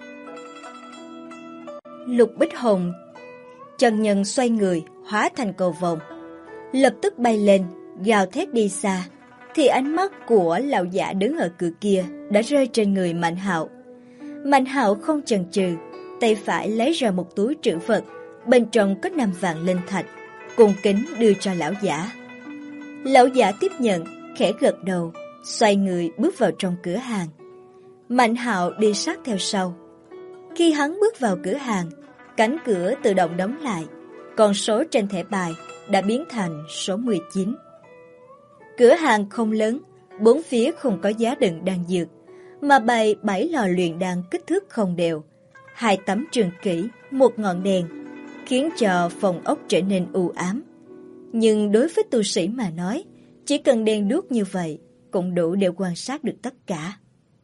Lục Bích Hồng chân nhân xoay người hóa thành cầu vồng, lập tức bay lên, gào thét đi xa, thì ánh mắt của lão giả đứng ở cửa kia đã rơi trên người Mạnh Hạo. Mạnh Hạo không chần chừ, tay phải lấy ra một túi trữ vật, bên trong có 5 vạn linh thạch, cung kính đưa cho lão giả. Lão giả tiếp nhận, khẽ gật đầu, xoay người bước vào trong cửa hàng. Mạnh Hạo đi sát theo sau. Khi hắn bước vào cửa hàng, cánh cửa tự động đóng lại, con số trên thẻ bài đã biến thành số 19. Cửa hàng không lớn, bốn phía không có giá đựng đan dược, mà bày 7 lò luyện đan kích thước không đều, 2 tấm trường kỷ, 1 ngọn đèn, khiến cho phòng ốc trở nên u ám. Nhưng đối với tu sĩ mà nói, chỉ cần đèn đuốc như vậy cũng đủ để quan sát được tất cả.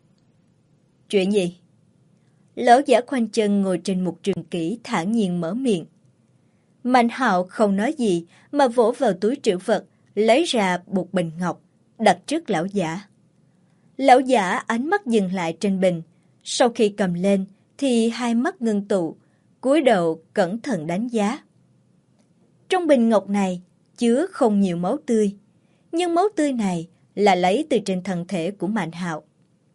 Chuyện gì? Lão giả khoanh chân ngồi trên một trường kỷ thản nhiên mở miệng. Mạnh Hạo không nói gì mà vỗ vào túi trữ vật, lấy ra một bình ngọc, đặt trước lão giả. Lão giả ánh mắt dừng lại trên bình, sau khi cầm lên thì hai mắt ngưng tụ, cúi đầu cẩn thận đánh giá. Trong bình ngọc này chứa không nhiều máu tươi, nhưng máu tươi này là lấy từ trên thân thể của Mạnh Hạo.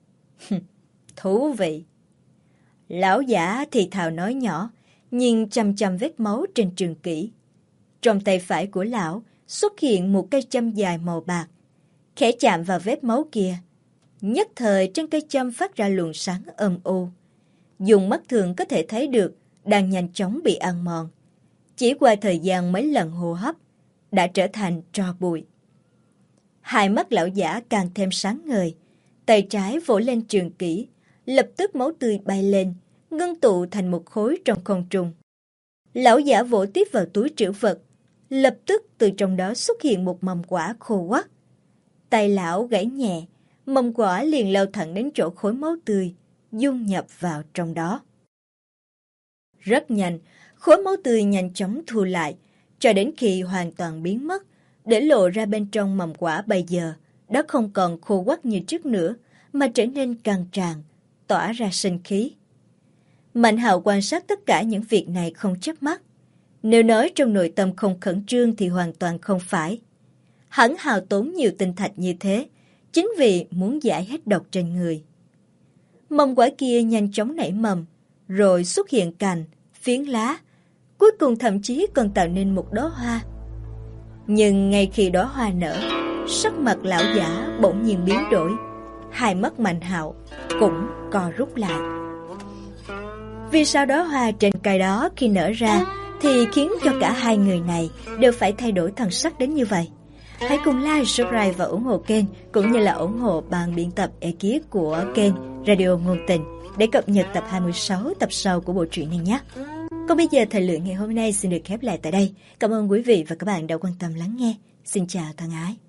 Thú vị. Lão giả thì thào nói nhỏ, nhìn chằm chằm vết máu trên trường kỷ. Trong tay phải của lão xuất hiện một cây châm dài màu bạc, khẽ chạm vào vết máu kia. Nhất thời trên cây châm phát ra luồng sáng âm u. Dùng mắt thường có thể thấy được đang nhanh chóng bị ăn mòn. Chỉ qua thời gian mấy lần hô hấp, đã trở thành tro bụi. Hai mắt lão giả càng thêm sáng ngời, tay trái vỗ lên trường kỷ, lập tức máu tươi bay lên, ngưng tụ thành một khối trong không trung. Lão giả vỗ tiếp vào túi trữ vật, lập tức từ trong đó xuất hiện một mầm quả khô quắt. Tay lão gãy nhẹ, mầm quả liền lao thẳng đến chỗ khối máu tươi, dung nhập vào trong đó. Rất nhanh, khối máu tươi nhanh chóng thu lại, cho đến khi hoàn toàn biến mất, để lộ ra bên trong mầm quả bây giờ đã không còn khô quắt như trước nữa, mà trở nên căng tràn, tỏa ra sinh khí. Mạnh Hạo quan sát tất cả những việc này không chớp mắt. Nếu nói trong nội tâm không khẩn trương thì hoàn toàn không phải. Hắn hao tốn nhiều tinh thạch như thế, chính vì muốn giải hết độc trên người. Mầm quả kia nhanh chóng nảy mầm, rồi xuất hiện cành, phiến lá, cuối cùng thậm chí còn tạo nên một đóa hoa. Nhưng ngay khi đóa hoa nở, sắc mặt lão giả bỗng nhiên biến đổi, hai mắt Mạnh Hạo cũng co rút lại. Vì sao đóa hoa trên cây đó khi nở ra thì khiến cho cả hai người này đều phải thay đổi thần sắc đến như vậy? Hãy cùng like, subscribe và ủng hộ kênh, cũng như là ủng hộ ban biên tập ekip của kênh Radio Ngôn Tình để cập nhật tập 26 tập sau của bộ truyện này nhé. Còn bây giờ thời lượng ngày hôm nay xin được khép lại tại đây. Cảm ơn quý vị và các bạn đã quan tâm lắng nghe. Xin chào thân ái.